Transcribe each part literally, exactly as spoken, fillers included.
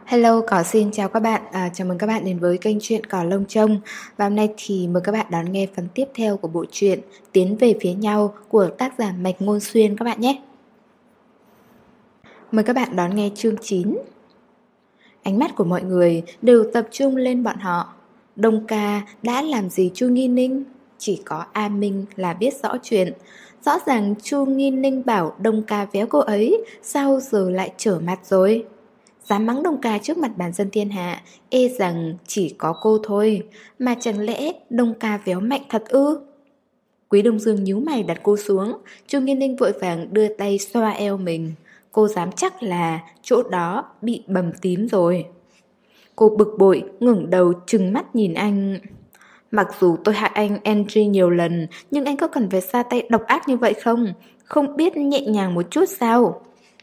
Hello, Cỏ xin chào các bạn, à, chào mừng các bạn đến với kênh truyện Cỏ Lông Trông. Và hôm nay thì mời các bạn đón nghe phần tiếp theo của bộ truyện Tiến về phía nhau của tác giả Mạch Ngôn Xuyên các bạn nhé. Mời các bạn đón nghe chương chín. Ánh mắt của mọi người đều tập trung lên bọn họ. Đông Ca đã làm gì Chu Nghi Ninh? Chỉ có A Minh là biết rõ chuyện. Rõ ràng Chu Nghi Ninh bảo Đông Ca véo cô ấy, sao giờ lại trở mặt rồi? Dám mắng Đông Ca trước mặt bản dân thiên hạ, e rằng chỉ có cô thôi, mà chẳng lẽ Đông Ca véo mạnh thật ư? Quý Đông Dương nhíu mày đặt cô xuống, Chu Nghiên Ninh vội vàng đưa tay xoa eo mình. Cô dám chắc là chỗ đó bị bầm tím rồi. Cô bực bội, ngẩng đầu trừng mắt nhìn anh. Mặc dù tôi hại anh Andrew nhiều lần, nhưng anh có cần phải ra tay độc ác như vậy không? Không biết nhẹ nhàng một chút sao?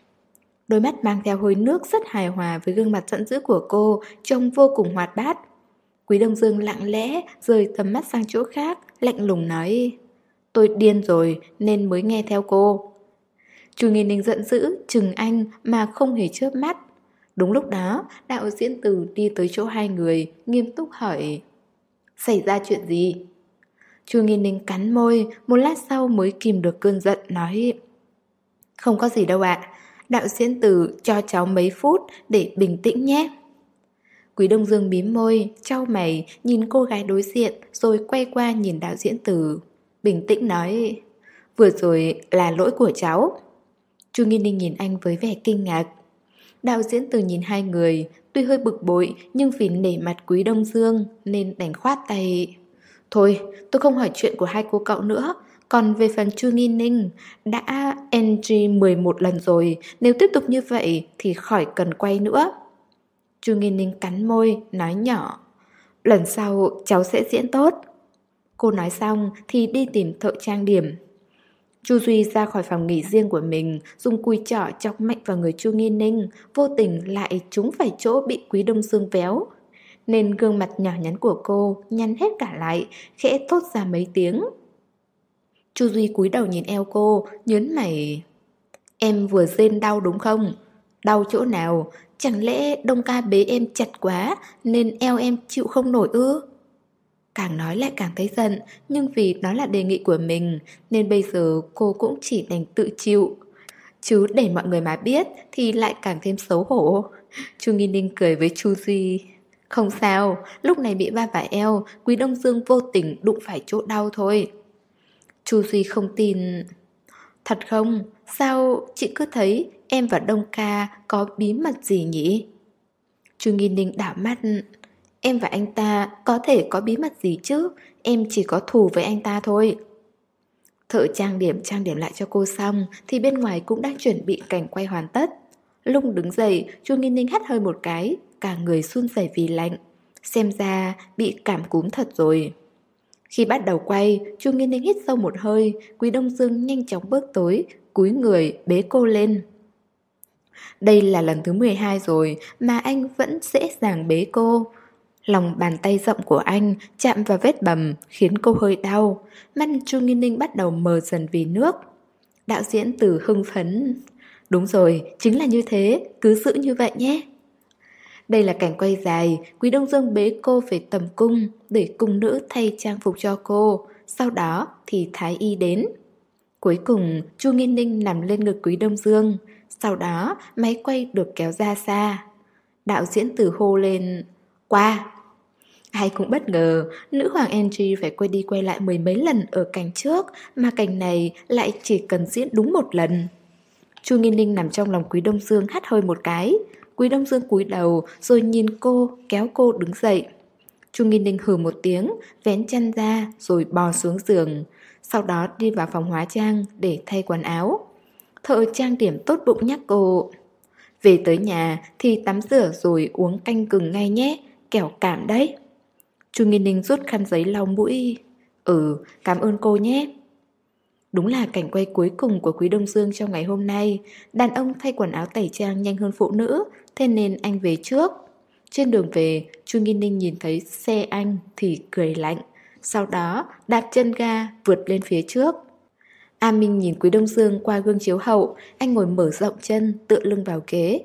Đôi mắt mang theo hơi nước rất hài hòa với gương mặt giận dữ của cô, trông vô cùng hoạt bát. Quý Đông Dương lặng lẽ rời tầm mắt sang chỗ khác, lạnh lùng nói: Tôi điên rồi nên mới nghe theo cô. Chu Nghiên Ninh giận dữ, chừng anh mà không hề chớp mắt. Đúng lúc đó, đạo diễn Từ đi tới chỗ hai người, nghiêm túc hỏi: Xảy ra chuyện gì? Chu Nghiên Ninh cắn môi, một lát sau mới kìm được cơn giận, nói: Không có gì đâu ạ. Đạo diễn Từ cho cháu mấy phút để bình tĩnh nhé. Quý Đông Dương mím môi, chau mày, nhìn cô gái đối diện, rồi quay qua nhìn đạo diễn Từ, bình tĩnh nói: Vừa rồi là lỗi của cháu. Chu Nghiên Ninh nhìn anh với vẻ kinh ngạc. Đạo diễn Từ nhìn hai người, tuy hơi bực bội, nhưng vì nể mặt Quý Đông Dương nên đành khoát tay: Thôi, tôi không hỏi chuyện của hai cô cậu nữa. Còn về phần Chu Nghi Ninh, đã entry mười một lần rồi, nếu tiếp tục như vậy thì khỏi cần quay nữa. Chu Nghi Ninh cắn môi, nói nhỏ: Lần sau cháu sẽ diễn tốt. Cô nói xong thì đi tìm thợ trang điểm. Chu Duy ra khỏi phòng nghỉ riêng của mình, dùng cùi chỏ chọc mạnh vào người Chu Nghi Ninh, vô tình lại trúng phải chỗ bị Quý Đông Dương véo, nên gương mặt nhỏ nhắn của cô nhăn hết cả lại, khẽ thốt ra mấy tiếng. Chu Duy cúi đầu nhìn eo cô, nhớn mày: Em vừa rên đau đúng không? Đau chỗ nào? Chẳng lẽ Đông Ca bế em chặt quá nên eo em chịu không nổi ư? Càng nói lại càng thấy giận, nhưng vì đó là đề nghị của mình nên bây giờ cô cũng chỉ đành tự chịu. Chứ để mọi người mà biết thì lại càng thêm xấu hổ. Chu Nghi Ninh cười với Chu Duy: Không sao, lúc này bị va phải eo, Quý Đông Dương vô tình đụng phải chỗ đau thôi. Chu Duy không tin: Thật không? Sao chị cứ thấy em và Đông Ca có bí mật gì nhỉ? Chu Nghi Ninh đảo mắt: Em và anh ta có thể có bí mật gì chứ? Em chỉ có thù với anh ta thôi. Thợ trang điểm trang điểm lại cho cô xong thì bên ngoài cũng đang chuẩn bị cảnh quay hoàn tất. Lúc đứng dậy, Chu Nghi Ninh hắt hơi một cái, cả người run rẩy vì lạnh. Xem ra bị cảm cúm thật rồi. Khi bắt đầu quay, Chu Nghiên Ninh hít sâu một hơi, Quý Đông Dương nhanh chóng bước tới, cúi người bế cô lên. Đây là lần thứ mười hai rồi mà anh vẫn dễ dàng bế cô. Lòng bàn tay rộng của anh chạm vào vết bầm khiến cô hơi đau. Mắt Chu Nghiên Ninh bắt đầu mờ dần vì nước. Đạo diễn Từ hưng phấn: Đúng rồi, chính là như thế, cứ giữ như vậy nhé. Đây là cảnh quay dài, Quý Đông Dương bế cô về tầm cung để cung nữ thay trang phục cho cô, sau đó thì thái y đến. Cuối cùng Chu Nghiên Ninh nằm lên ngực Quý Đông Dương, sau đó máy quay được kéo ra xa. Đạo diễn Từ hô lên: Qua! Ai cũng bất ngờ, nữ hoàng Angie phải quay đi quay lại mười mấy lần ở cảnh trước, mà cảnh này lại chỉ cần diễn đúng một lần. Chu Nghiên Ninh nằm trong lòng Quý Đông Dương hắt hơi một cái. Quý Đông Dương cúi đầu rồi nhìn cô, kéo cô đứng dậy. Chu Nghiên Ninh hừ một tiếng, vén chăn ra rồi bò xuống giường. Sau đó đi vào phòng hóa trang để thay quần áo. Thợ trang điểm tốt bụng nhắc cô: Về tới nhà thì tắm rửa rồi uống canh gừng ngay nhé, kẻo cảm đấy. Chu Nghiên Ninh rút khăn giấy lau mũi: Ừ, cảm ơn cô nhé. Đúng là cảnh quay cuối cùng của Quý Đông Dương trong ngày hôm nay. Đàn ông thay quần áo tẩy trang nhanh hơn phụ nữ, thế nên anh về trước. Trên đường về, Chu Nghiên Ninh nhìn thấy xe anh thì cười lạnh, sau đó đạp chân ga vượt lên phía trước. A Minh nhìn Quý Đông Dương qua gương chiếu hậu, anh ngồi mở rộng chân, tựa lưng vào ghế.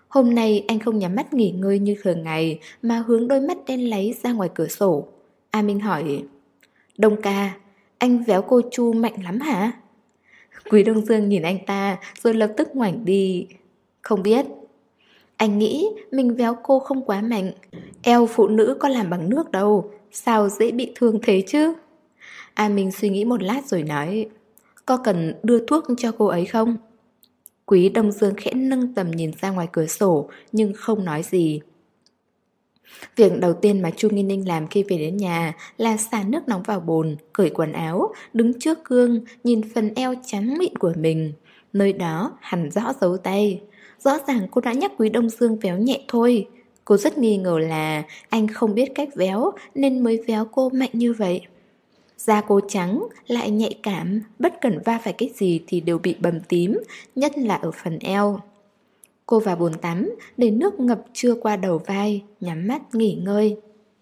Hôm nay anh không nhắm mắt nghỉ ngơi như thường ngày mà hướng đôi mắt đen láy ra ngoài cửa sổ. A Minh hỏi, Đông ca, anh véo cô Chu mạnh lắm hả? Quý Đông Dương nhìn anh ta rồi lập tức ngoảnh đi. Không biết. Anh nghĩ mình véo cô không quá mạnh. Eo phụ nữ có làm bằng nước đâu, sao dễ bị thương thế chứ? A Minh suy nghĩ một lát rồi nói, có cần đưa thuốc cho cô ấy không? Quý Đông Dương khẽ nâng tầm nhìn ra ngoài cửa sổ nhưng không nói gì. Việc đầu tiên mà Chu Nghi Ninh làm khi về đến nhà là xả nước nóng vào bồn, cởi quần áo, đứng trước gương, nhìn phần eo trắng mịn của mình. Nơi đó hẳn rõ dấu tay. Rõ ràng cô đã nhắc Quý Đông Dương véo nhẹ thôi. Cô rất nghi ngờ là anh không biết cách véo nên mới véo cô mạnh như vậy. Da cô trắng, lại nhạy cảm, bất cần va phải cái gì thì đều bị bầm tím, nhất là ở phần eo. Cô vào bồn tắm, để nước ngập chưa qua đầu vai, nhắm mắt nghỉ ngơi.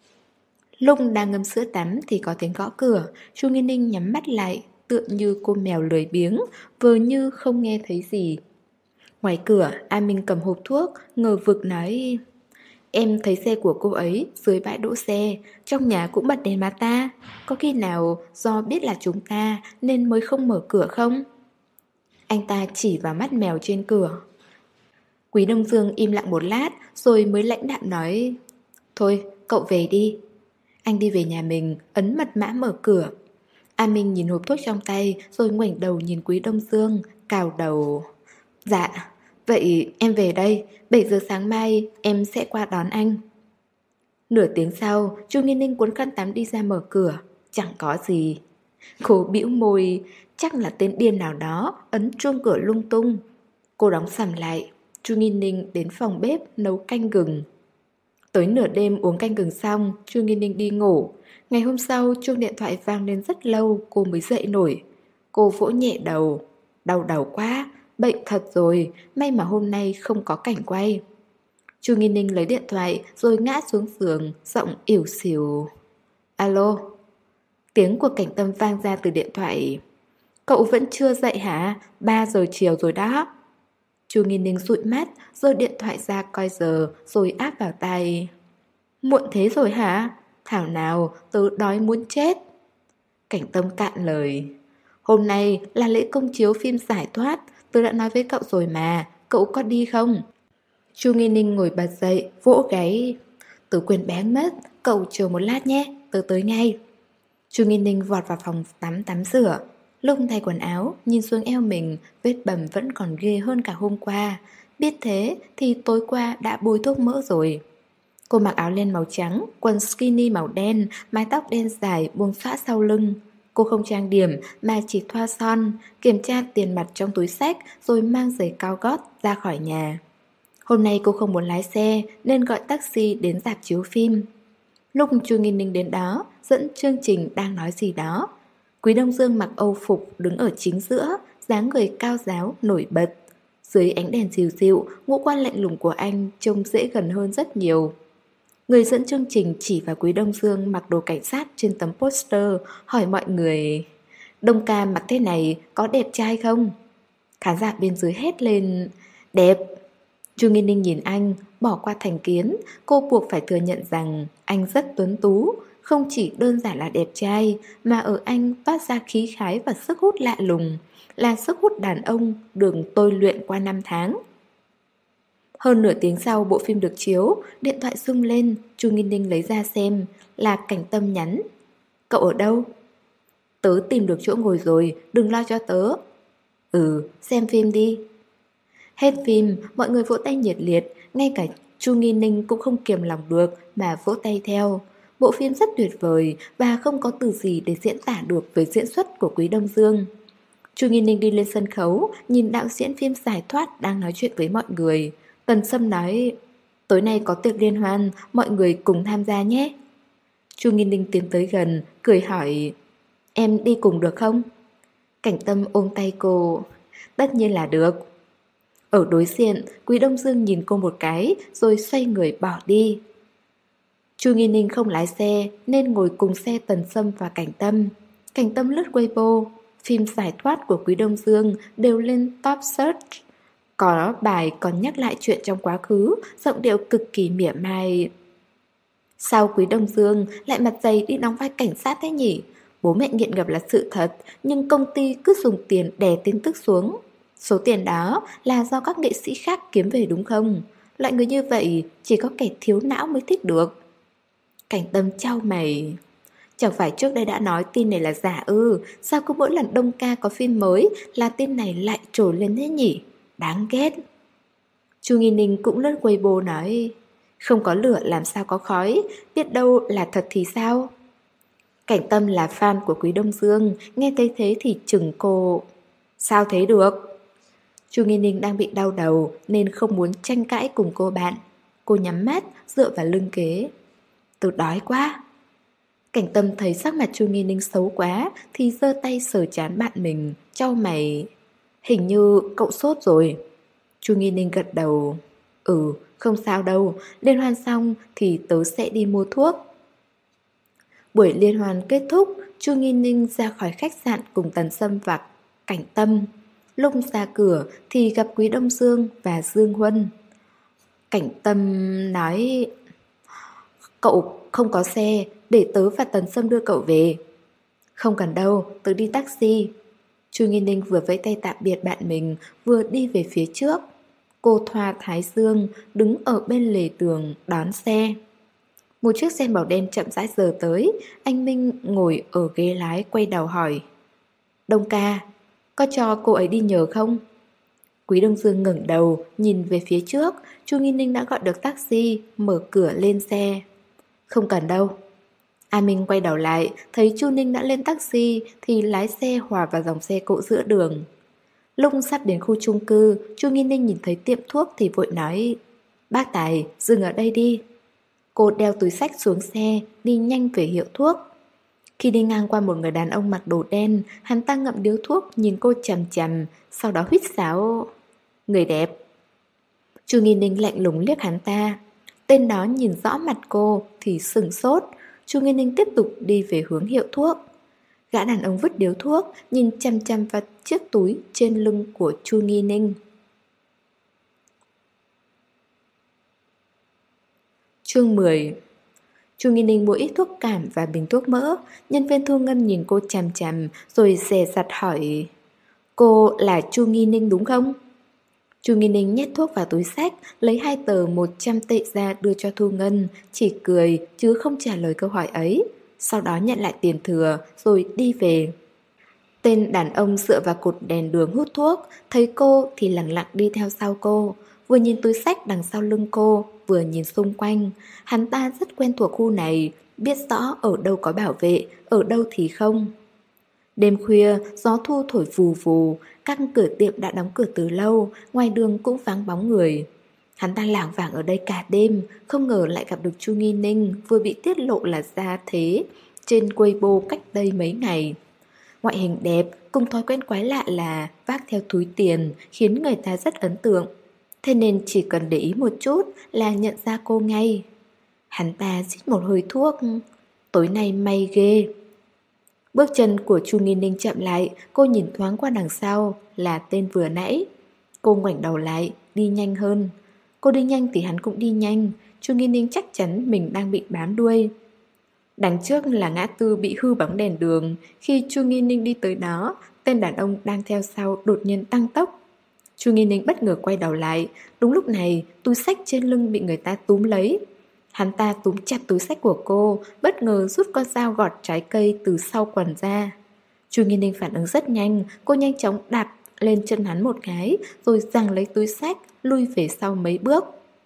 Lúc đang ngâm sữa tắm thì có tiếng gõ cửa, Chu Nghi Ninh nhắm mắt lại, tựa như cô mèo lười biếng, vờ như không nghe thấy gì. Ngoài cửa, A Minh cầm hộp thuốc, ngờ vực nói, em thấy xe của cô ấy dưới bãi đỗ xe, trong nhà cũng bật đèn mà ta, có khi nào do biết là chúng ta nên mới không mở cửa không? Anh ta chỉ vào mắt mèo trên cửa. Quý Đông Dương im lặng một lát rồi mới lãnh đạm nói, thôi cậu về đi. Anh đi về nhà mình, ấn mật mã mở cửa. A Minh nhìn hộp thuốc trong tay rồi ngoảnh đầu nhìn Quý Đông Dương, cào đầu. Dạ, vậy em về đây, bảy giờ sáng mai em sẽ qua đón anh. Nửa tiếng sau, Chu Nghi Ninh cuốn khăn tắm đi ra mở cửa, chẳng có gì. Cô bĩu môi, chắc là tên điên nào đó ấn chuông cửa lung tung. Cô đóng sầm lại. Chu Nghi Ninh đến phòng bếp nấu canh gừng. Tới nửa đêm uống canh gừng xong, Chu Nghi Ninh đi ngủ. Ngày hôm sau chuông điện thoại vang lên rất lâu, cô mới dậy nổi. Cô vỗ nhẹ đầu. Đau đầu quá, bệnh thật rồi, may mà hôm nay không có cảnh quay. Chu Nghi Ninh lấy điện thoại rồi ngã xuống giường, giọng ỉu xìu. Alo. Tiếng của Cảnh Tâm vang ra từ điện thoại. Cậu vẫn chưa dậy hả? Ba giờ chiều rồi đó. Chu Nghi Ninh dụi mắt, giơ điện thoại ra coi giờ rồi áp vào tai. Muộn thế rồi hả? Thảo nào, tớ đói muốn chết. Cảnh Tâm cạn lời. Hôm nay là lễ công chiếu phim Giải Thoát, tớ đã nói với cậu rồi mà, cậu có đi không? Chu Nghi Ninh ngồi bật dậy, vỗ gáy. Tớ quên bén mất, cậu chờ một lát nhé, tớ tới ngay. Chu Nghi Ninh vọt vào phòng tắm tắm rửa. Lúc thay quần áo, nhìn xuống eo mình, vết bầm vẫn còn ghê hơn cả hôm qua. Biết thế thì tối qua đã bôi thuốc mỡ rồi. Cô mặc áo len màu trắng, quần skinny màu đen, mái tóc đen dài buông xõa sau lưng. Cô không trang điểm mà chỉ thoa son, kiểm tra tiền mặt trong túi xách rồi mang giày cao gót ra khỏi nhà. Hôm nay cô không muốn lái xe nên gọi taxi đến rạp chiếu phim. Lúc Chu Nghi Ninh đến đó, dẫn chương trình đang nói gì đó. Quý Đông Dương mặc âu phục đứng ở chính giữa, dáng người cao ráo, nổi bật. Dưới ánh đèn dịu dịu, ngũ quan lạnh lùng của anh trông dễ gần hơn rất nhiều. Người dẫn chương trình chỉ vào Quý Đông Dương mặc đồ cảnh sát trên tấm poster, hỏi mọi người, Đông ca mặc thế này có đẹp trai không? Khán giả bên dưới hét lên, đẹp. Chu Nghi Ninh nhìn anh, bỏ qua thành kiến, cô buộc phải thừa nhận rằng anh rất tuấn tú. Không chỉ đơn giản là đẹp trai, mà ở anh toát ra khí khái và sức hút lạ lùng, là sức hút đàn ông được tôi luyện qua năm tháng. Hơn nửa tiếng sau bộ phim được chiếu, điện thoại rung lên, Chu Nghi Ninh lấy ra xem, là Cảnh Tâm nhắn. Cậu ở đâu? Tớ tìm được chỗ ngồi rồi, đừng lo cho tớ. Ừ, xem phim đi. Hết phim, mọi người vỗ tay nhiệt liệt, ngay cả Chu Nghi Ninh cũng không kiềm lòng được mà vỗ tay theo. Bộ phim rất tuyệt vời và không có từ gì để diễn tả được với diễn xuất của Quý Đông Dương. Chu Nghi Ninh đi lên sân khấu, nhìn đạo diễn phim Giải Thoát đang nói chuyện với mọi người. Tần Sâm nói, tối nay có tiệc liên hoan, mọi người cùng tham gia nhé. Chu Nghi Ninh tiến tới gần, cười hỏi, em đi cùng được không? Cảnh Tâm ôm tay cô, tất nhiên là được. Ở đối diện, Quý Đông Dương nhìn cô một cái rồi xoay người bỏ đi. Chu Nghi Ninh không lái xe nên ngồi cùng xe Tần Sâm và Cảnh Tâm. Cảnh Tâm lướt Weibo, phim Giải Thoát của Quý Đông Dương đều lên top search. Có bài còn nhắc lại chuyện trong quá khứ, giọng điệu cực kỳ mỉa mai. Sao Quý Đông Dương lại mặt dày đi đóng vai cảnh sát thế nhỉ? Bố mẹ nghiện ngập là sự thật, nhưng công ty cứ dùng tiền đè tin tức xuống. Số tiền đó là do các nghệ sĩ khác kiếm về đúng không? Loại người như vậy chỉ có kẻ thiếu não mới thích được. Cảnh Tâm chau mày. Chẳng phải trước đây đã nói tin này là giả ư? Sao cứ mỗi lần Đông Ca có phim mới là tin này lại trồi lên thế nhỉ? Đáng ghét. Chu Nghi Ninh cũng lướt Weibo nói, không có lửa làm sao có khói, biết đâu là thật thì sao? Cảnh Tâm là fan của Quý Đông Dương, nghe thấy thế thì chừng cô. Sao thế được? Chu Nghi Ninh đang bị đau đầu nên không muốn tranh cãi cùng cô bạn. Cô nhắm mắt, dựa vào lưng ghế. Tôi đói quá. Cảnh Tâm thấy sắc mặt Chu Nghi Ninh xấu quá thì giơ tay sờ trán bạn mình, chau mày. Hình như cậu sốt rồi. Chu Nghi Ninh gật đầu. Ừ, không sao đâu, liên hoan xong thì tớ sẽ đi mua thuốc. Buổi liên hoan kết thúc, Chu Nghi Ninh ra khỏi khách sạn cùng Tần Sâm và Cảnh Tâm. Lúc ra cửa thì gặp Quý Đông Dương và Dương Huân. Cảnh Tâm nói, cậu không có xe, để tớ và Tần Sâm đưa cậu về. Không cần đâu, tớ đi taxi. Chu Nghi Ninh vừa vẫy tay tạm biệt bạn mình, vừa đi về phía trước. Cô thoa thái dương, đứng ở bên lề đường đón xe. Một chiếc xe màu đen chậm rãi giờ tới. Anh Minh ngồi ở ghế lái quay đầu hỏi, Đông Ca, có cho cô ấy đi nhờ không? Quý Đông Dương ngẩng đầu, nhìn về phía trước. Chu Nghi Ninh đã gọi được taxi, mở cửa lên xe. Không cần đâu. A Minh quay đầu lại, thấy Chu Ninh đã lên taxi thì lái xe hòa vào dòng xe cộ giữa đường. Lúc sắp đến khu chung cư, Chu Nghi Ninh nhìn thấy tiệm thuốc thì vội nói, bác Tài, dừng ở đây đi. Cô đeo túi xách xuống xe, đi nhanh về hiệu thuốc. Khi đi ngang qua một người đàn ông mặc đồ đen, hắn ta ngậm điếu thuốc nhìn cô chằm chằm, sau đó huýt sáo. Người đẹp. Chu Nghi Ninh lạnh lùng liếc hắn ta. Tên đó nhìn rõ mặt cô thì sửng sốt. Chu Nghi Ninh tiếp tục đi về hướng hiệu thuốc. Gã đàn ông vứt điếu thuốc, nhìn chằm chằm vào chiếc túi trên lưng của Chu Nghi Ninh. Chương mười. Chu Nghi Ninh mua ít thuốc cảm và bình thuốc mỡ. Nhân viên thu ngân nhìn cô chằm chằm rồi dè dặt hỏi, cô là Chu Nghi Ninh đúng không? Chu Nghi Ninh nhét thuốc vào túi xách, lấy hai tờ một trăm tệ ra đưa cho thu ngân, chỉ cười chứ không trả lời câu hỏi ấy. Sau đó nhận lại tiền thừa rồi đi về. Tên đàn ông dựa vào cột đèn đường hút thuốc, thấy cô thì lặng lặng đi theo sau cô, vừa nhìn túi xách đằng sau lưng cô, vừa nhìn xung quanh. Hắn ta rất quen thuộc khu này, biết rõ ở đâu có bảo vệ, ở đâu thì không. Đêm khuya, gió thu thổi vù vù, các cửa tiệm đã đóng cửa từ lâu, ngoài đường cũng vắng bóng người. Hắn ta lảng vảng ở đây cả đêm, không ngờ lại gặp được Chu Nghi Ninh vừa bị tiết lộ là gia thế trên Weibo cách đây mấy ngày. Ngoại hình đẹp, cùng thói quen quái lạ là vác theo túi tiền khiến người ta rất ấn tượng. Thế nên chỉ cần để ý một chút là nhận ra cô ngay. Hắn ta xít một hơi thuốc. Tối nay may ghê. Bước chân của Chu Nghi Ninh chậm lại, cô nhìn thoáng qua đằng sau là tên vừa nãy. Cô ngoảnh đầu lại, đi nhanh hơn. Cô đi nhanh thì hắn cũng đi nhanh. Chu Nghi Ninh chắc chắn mình đang bị bám đuôi. Đằng trước là ngã tư bị hư bóng đèn đường. Khi Chu Nghi Ninh đi tới đó, tên đàn ông đang theo sau đột nhiên tăng tốc. Chu Nghi Ninh bất ngờ quay đầu lại. Đúng lúc này, túi xách trên lưng bị người ta túm lấy. Hắn ta túm chặt túi xách của cô, bất ngờ rút con dao gọt trái cây từ sau quần ra. Chu Nghi Ninh phản ứng rất nhanh, cô nhanh chóng đạp lên chân hắn một cái, rồi giằng lấy túi xách, lui về sau mấy bước.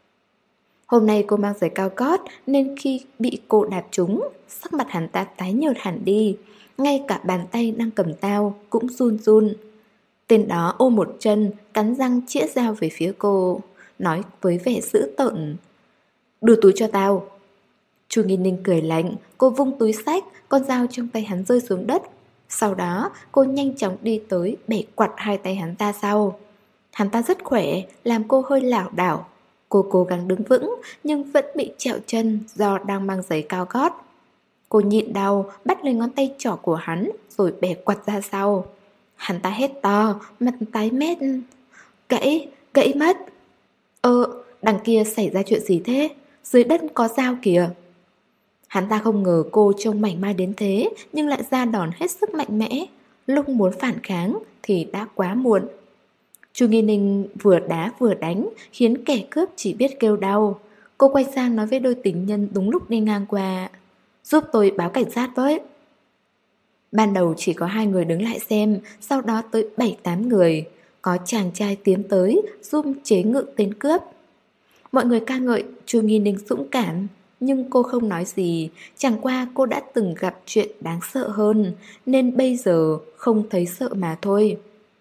Hôm nay cô mang giày cao gót nên khi bị cô đạp trúng, sắc mặt hắn ta tái nhợt hẳn đi. Ngay cả bàn tay đang cầm dao cũng run run. Tên đó ôm một chân, cắn răng chĩa dao về phía cô, nói với vẻ dữ tợn, đưa túi cho tao. Chu Nghi Ninh cười lạnh, cô vung túi xách, con dao trong tay hắn rơi xuống đất. Sau đó cô nhanh chóng đi tới bẻ quặt hai tay hắn ta sau. Hắn ta rất khỏe, làm cô hơi lảo đảo. Cô cố gắng đứng vững nhưng vẫn bị trẹo chân do đang mang giày cao gót. Cô nhịn đau, bắt lấy ngón tay trỏ của hắn rồi bẻ quặt ra sau. Hắn ta hét to, mặt tái mét. Gãy, Gãy mất. Ơ, đằng kia xảy ra chuyện gì thế? Dưới đất có dao kìa. Hắn ta không ngờ cô trông mảnh mai đến thế, nhưng lại ra đòn hết sức mạnh mẽ. Lúc muốn phản kháng thì đã quá muộn. Chu Nghi Ninh vừa đá vừa đánh, khiến kẻ cướp chỉ biết kêu đau. Cô quay sang nói với đôi tình nhân đúng lúc đi ngang qua: giúp tôi báo cảnh sát với. Ban đầu chỉ có hai người đứng lại xem, sau đó tới bảy tám người. Có chàng trai tiến tới giúp chế ngự tên cướp. Mọi người ca ngợi Chu Nghi Ninh dũng cảm, nhưng cô không nói gì. Chẳng qua cô đã từng gặp chuyện đáng sợ hơn, nên bây giờ không thấy sợ mà thôi.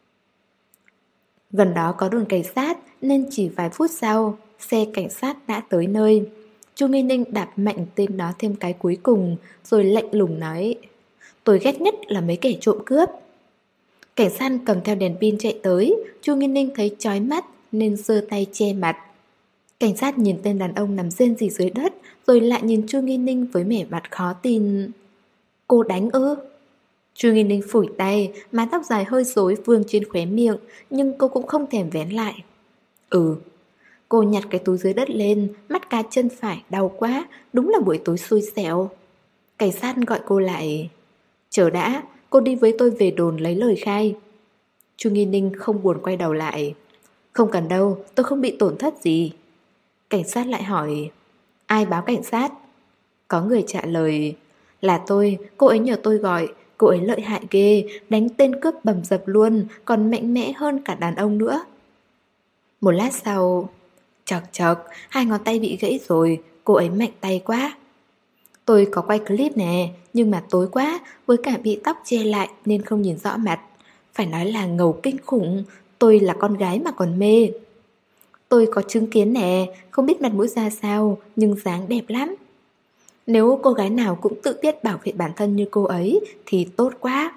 Gần đó có đồn cảnh sát, nên chỉ vài phút sau, xe cảnh sát đã tới nơi. Chu Nghi Ninh đạp mạnh tên đó thêm cái cuối cùng, rồi lạnh lùng nói: tôi ghét nhất là mấy kẻ trộm cướp. Cảnh sát cầm theo đèn pin chạy tới. Chu Nghi Ninh thấy chói mắt nên giơ tay che mặt. Cảnh sát nhìn tên đàn ông nằm rên rỉ dưới đất, rồi lại nhìn Chu Nghi Ninh với vẻ mặt khó tin. Cô đánh ư? Chu Nghi Ninh phủi tay, mái tóc dài hơi rối vương trên khóe miệng, nhưng cô cũng không thèm vén lại. Ừ. Cô nhặt cái túi dưới đất lên, mắt cá chân phải đau quá, đúng là buổi tối xui xẻo. Cảnh sát gọi cô lại. Chờ đã, cô đi với tôi về đồn lấy lời khai. Chu Nghi Ninh không buồn quay đầu lại. Không cần đâu, tôi không bị tổn thất gì. Cảnh sát lại hỏi: ai báo cảnh sát? Có người trả lời: là tôi, cô ấy nhờ tôi gọi. Cô ấy lợi hại ghê, đánh tên cướp bầm dập luôn, còn mạnh mẽ hơn cả đàn ông nữa. Một lát sau: chật chật, hai ngón tay bị gãy rồi, cô ấy mạnh tay quá. Tôi có quay clip nè, nhưng mà tối quá, với cả bị tóc che lại nên không nhìn rõ mặt. Phải nói là ngầu kinh khủng, tôi là con gái mà còn mê. Tôi có chứng kiến nè, không biết mặt mũi ra sao, nhưng dáng đẹp lắm. Nếu cô gái nào cũng tự biết bảo vệ bản thân như cô ấy thì tốt quá.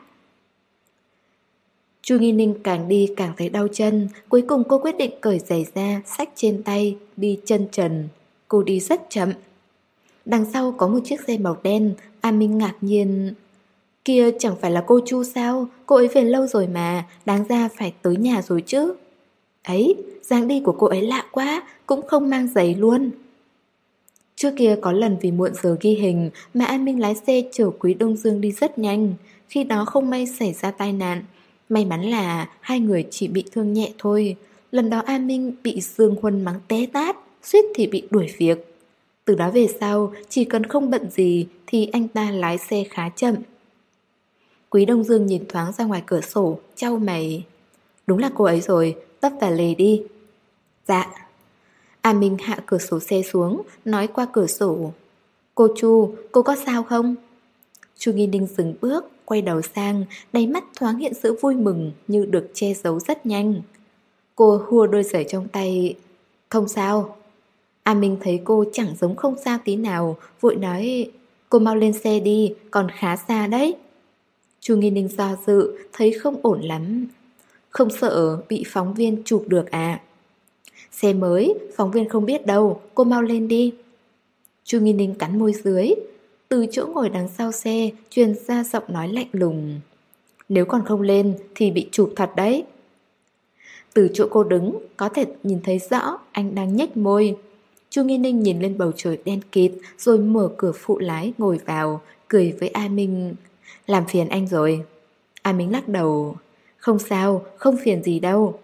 Chu Nghi Ninh càng đi càng thấy đau chân. Cuối cùng cô quyết định cởi giày ra, xách trên tay, đi chân trần. Cô đi rất chậm. Đằng sau có một chiếc xe màu đen. A Minh ngạc nhiên: kia chẳng phải là cô Chu sao? Cô ấy về lâu rồi mà, đáng ra phải tới nhà rồi chứ. Ấy, dáng đi của cô ấy lạ quá, cũng không mang giày luôn. Trước kia có lần vì muộn giờ ghi hình mà An Minh lái xe chở Quý Đông Dương đi rất nhanh. Khi đó không may xảy ra tai nạn. May mắn là hai người chỉ bị thương nhẹ thôi. Lần đó An Minh bị Dương Huân mắng té tát, suýt thì bị đuổi việc. Từ đó về sau, chỉ cần không bận gì thì anh ta lái xe khá chậm. Quý Đông Dương nhìn thoáng ra ngoài cửa sổ, chau mày. Đúng là cô ấy rồi, tấp vào lề đi. Dạ. A Minh hạ cửa sổ xe xuống, nói qua cửa sổ: cô Chu, cô có sao không? Chu Nghi Ninh dừng bước, quay đầu sang, đáy mắt thoáng hiện sự vui mừng như được che giấu rất nhanh. Cô hùa đôi giày trong tay. Không sao. A Minh thấy cô chẳng giống không sao tí nào, vội nói: cô mau lên xe đi, còn khá xa đấy. Chu Nghi Ninh do dự, thấy không ổn lắm. Không sợ bị phóng viên chụp được à? Xe mới, phóng viên không biết đâu, cô mau lên đi. Chu Nghi Ninh cắn môi dưới. Từ chỗ ngồi đằng sau xe truyền ra giọng nói lạnh lùng: nếu còn không lên thì bị chụp thật đấy. Từ chỗ cô đứng có thể nhìn thấy rõ anh đang nhếch môi. Chu Nghi Ninh nhìn lên bầu trời đen kịt, rồi mở cửa phụ lái ngồi vào, cười với A Minh: làm phiền anh rồi. A Minh lắc đầu: không sao, không phiền gì đâu.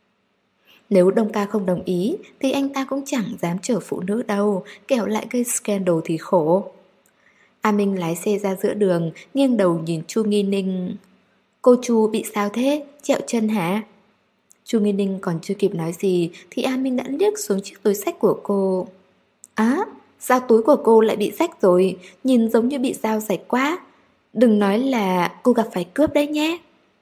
Nếu Đông Ca không đồng ý thì anh ta cũng chẳng dám chở phụ nữ đâu, kẻo lại gây scandal thì khổ. A Minh lái xe ra giữa đường, nghiêng đầu nhìn Chu Nghi Ninh. Cô Chu bị sao thế? Trẹo chân hả? Chu Nghi Ninh còn chưa kịp nói gì thì A Minh đã liếc xuống chiếc túi xách của cô. Á, sao túi của cô lại bị rách rồi? Nhìn giống như bị dao rạch quá. Đừng nói là cô gặp phải cướp đấy nhé.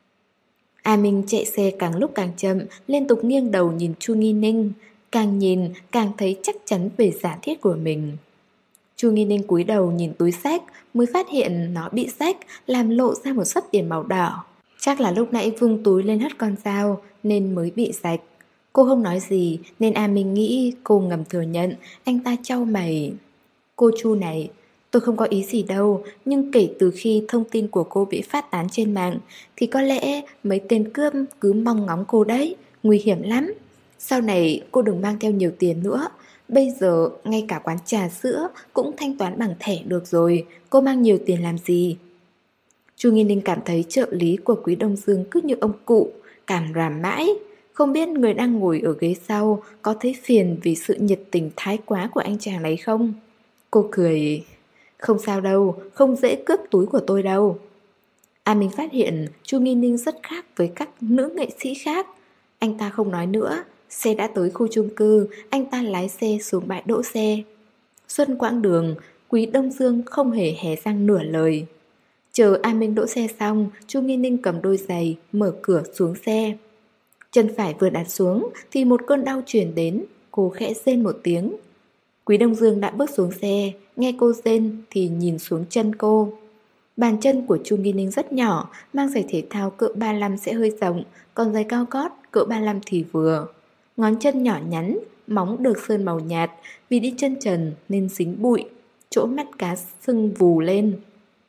A Minh chạy xe càng lúc càng chậm, liên tục nghiêng đầu nhìn Chu Nghi Ninh. Càng nhìn càng thấy chắc chắn về giả thiết của mình. Chu Nghi Ninh cúi đầu nhìn túi xách, mới phát hiện nó bị rách, làm lộ ra một sấp tiền màu đỏ. Chắc là lúc nãy vung túi lên hất con dao nên mới bị rạch. Cô không nói gì nên A Minh nghĩ cô ngầm thừa nhận. Anh ta chau mày. Cô Chu này, tôi không có ý gì đâu, nhưng kể từ khi thông tin của cô bị phát tán trên mạng thì có lẽ mấy tên cướp cứ mong ngóng cô đấy, nguy hiểm lắm. Sau này cô đừng mang theo nhiều tiền nữa. Bây giờ ngay cả quán trà sữa cũng thanh toán bằng thẻ được rồi. Cô mang nhiều tiền làm gì? Chu Nghi Ninh cảm thấy trợ lý của Quý Đông Dương cứ như ông cụ, cảm ràm mãi. Không biết người đang ngồi ở ghế sau có thấy phiền vì sự nhiệt tình thái quá của anh chàng ấy không? Cô cười. Không sao đâu, không dễ cướp túi của tôi đâu. À, mình phát hiện Chu Nghi Ninh rất khác với các nữ nghệ sĩ khác. Anh ta không nói nữa. Xe đã tới khu chung cư, anh ta lái xe xuống bãi đỗ xe. Suốt quãng đường, Quý Đông Dương không hề hé răng nửa lời. Chờ A Minh đỗ xe xong, Chu Nghi Ninh cầm đôi giày, mở cửa xuống xe. Chân phải vừa đặt xuống thì một cơn đau truyền đến, cô khẽ rên một tiếng. Quý Đông Dương đã bước xuống xe, nghe cô rên thì nhìn xuống chân cô. Bàn chân của Chu Nghi Ninh rất nhỏ, mang giày thể thao cỡ ba lăm sẽ hơi rộng, còn giày cao gót cỡ ba lăm thì vừa. Ngón chân nhỏ nhắn, móng được sơn màu nhạt, vì đi chân trần nên dính bụi, chỗ mắt cá sưng vù lên.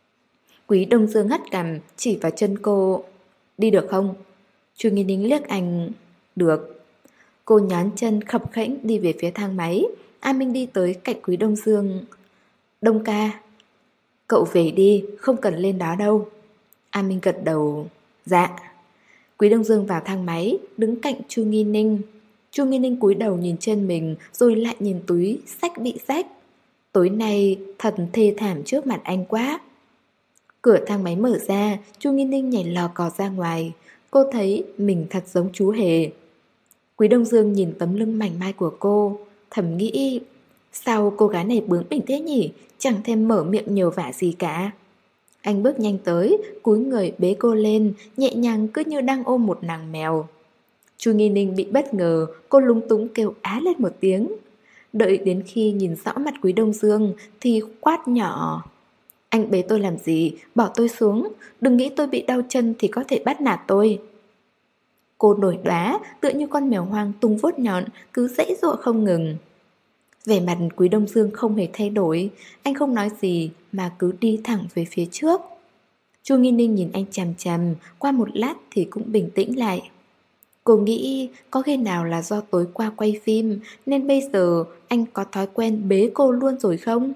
Quý Đông Dương hất cằm chỉ vào chân cô. Đi được không? Chu Nghi Ninh liếc anh. Được. Cô nhón chân khập khẽnh đi về phía thang máy. A Minh đi tới cạnh Quý Đông Dương. Đông ca, cậu về đi, không cần lên đó đâu. A Minh gật đầu. Dạ. Quý Đông Dương vào thang máy, đứng cạnh Chu Nghi Ninh. Chu Nghi Ninh cúi đầu nhìn chân mình, rồi lại nhìn túi xách bị rách. Tối nay thật thê thảm trước mặt anh quá. Cửa thang máy mở ra, Chu Nghi Ninh nhảy lò cò ra ngoài. Cô thấy mình thật giống chú hề. Quý Đông Dương nhìn tấm lưng mảnh mai của cô, thầm nghĩ, sao cô gái này bướng bỉnh thế nhỉ, chẳng thêm mở miệng nhờ vả gì cả. Anh bước nhanh tới, cúi người bế cô lên, nhẹ nhàng cứ như đang ôm một nàng mèo. Chu Nghi Ninh bị bất ngờ, cô lúng túng kêu á lên một tiếng. Đợi đến khi nhìn rõ mặt Quý Đông Dương thì quát nhỏ. Anh bế tôi làm gì, bỏ tôi xuống, đừng nghĩ tôi bị đau chân thì có thể bắt nạt tôi. Cô nổi đoá, tựa như con mèo hoang tung vuốt nhọn, cứ giãy giụa không ngừng. Vẻ mặt Quý Đông Dương không hề thay đổi, anh không nói gì mà cứ đi thẳng về phía trước. Chu Nghi Ninh nhìn anh chằm chằm, qua một lát thì cũng bình tĩnh lại. Cô nghĩ có khi nào là do tối qua quay phim nên bây giờ anh có thói quen bế cô luôn rồi không?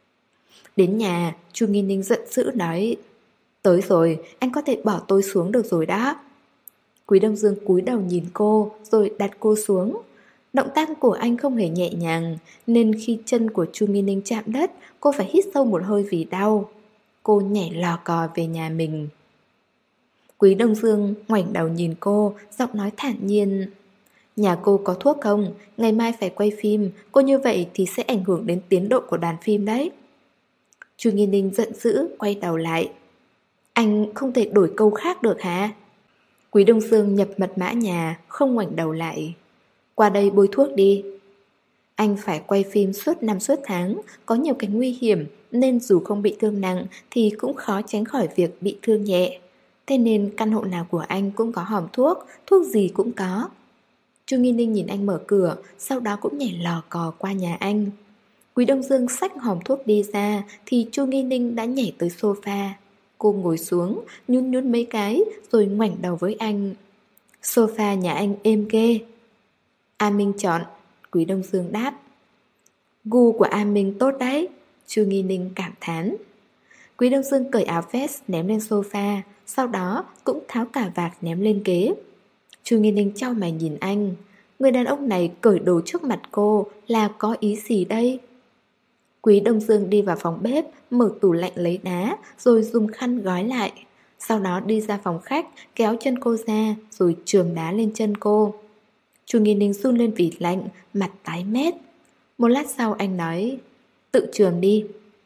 Đến nhà, Chu Nghi Ninh giận dữ nói, tới rồi, anh có thể bỏ tôi xuống được rồi đó. Quý Đông Dương cúi đầu nhìn cô rồi đặt cô xuống. Động tác của anh không hề nhẹ nhàng, nên khi chân của Chu Nghi Ninh chạm đất, cô phải hít sâu một hơi vì đau. Cô nhảy lò cò về nhà mình. Quý Đông Dương ngoảnh đầu nhìn cô, giọng nói thản nhiên. Nhà cô có thuốc không? Ngày mai phải quay phim, cô như vậy thì sẽ ảnh hưởng đến tiến độ của đoàn phim đấy. Chu Nghi Ninh giận dữ quay đầu lại. Anh không thể đổi câu khác được hả? Quý Đông Dương nhập mật mã nhà, không ngoảnh đầu lại. Qua đây bôi thuốc đi. Anh phải quay phim suốt năm suốt tháng, có nhiều cảnh nguy hiểm, nên dù không bị thương nặng thì cũng khó tránh khỏi việc bị thương nhẹ. Thế nên căn hộ nào của anh cũng có hòm thuốc, thuốc gì cũng có. Chu Nghi Ninh nhìn anh mở cửa, sau đó cũng nhảy lò cò qua nhà anh. Quý Đông Dương xách hòm thuốc đi ra thì Chu Nghi Ninh đã nhảy tới sofa. Cô ngồi xuống, nhún nhún mấy cái rồi ngoảnh đầu với anh. Sofa nhà anh êm ghê. A Minh chọn, Quý Đông Dương đáp. Gu của A Minh tốt đấy, Chu Nghi Ninh cảm thán. Quý Đông Dương cởi áo vest ném lên sofa, sau đó cũng tháo cả vạt ném lên ghế. Chu Nghi Ninh chau mày nhìn anh. Người đàn ông này cởi đồ trước mặt cô là có ý gì đây? Quý Đông Dương đi vào phòng bếp, mở tủ lạnh lấy đá, rồi dùng khăn gói lại. Sau đó đi ra phòng khách, kéo chân cô ra, rồi chườm đá lên chân cô. Chu Nghi Ninh run lên vì lạnh, mặt tái mét. Một lát sau anh nói, tự chườm đi.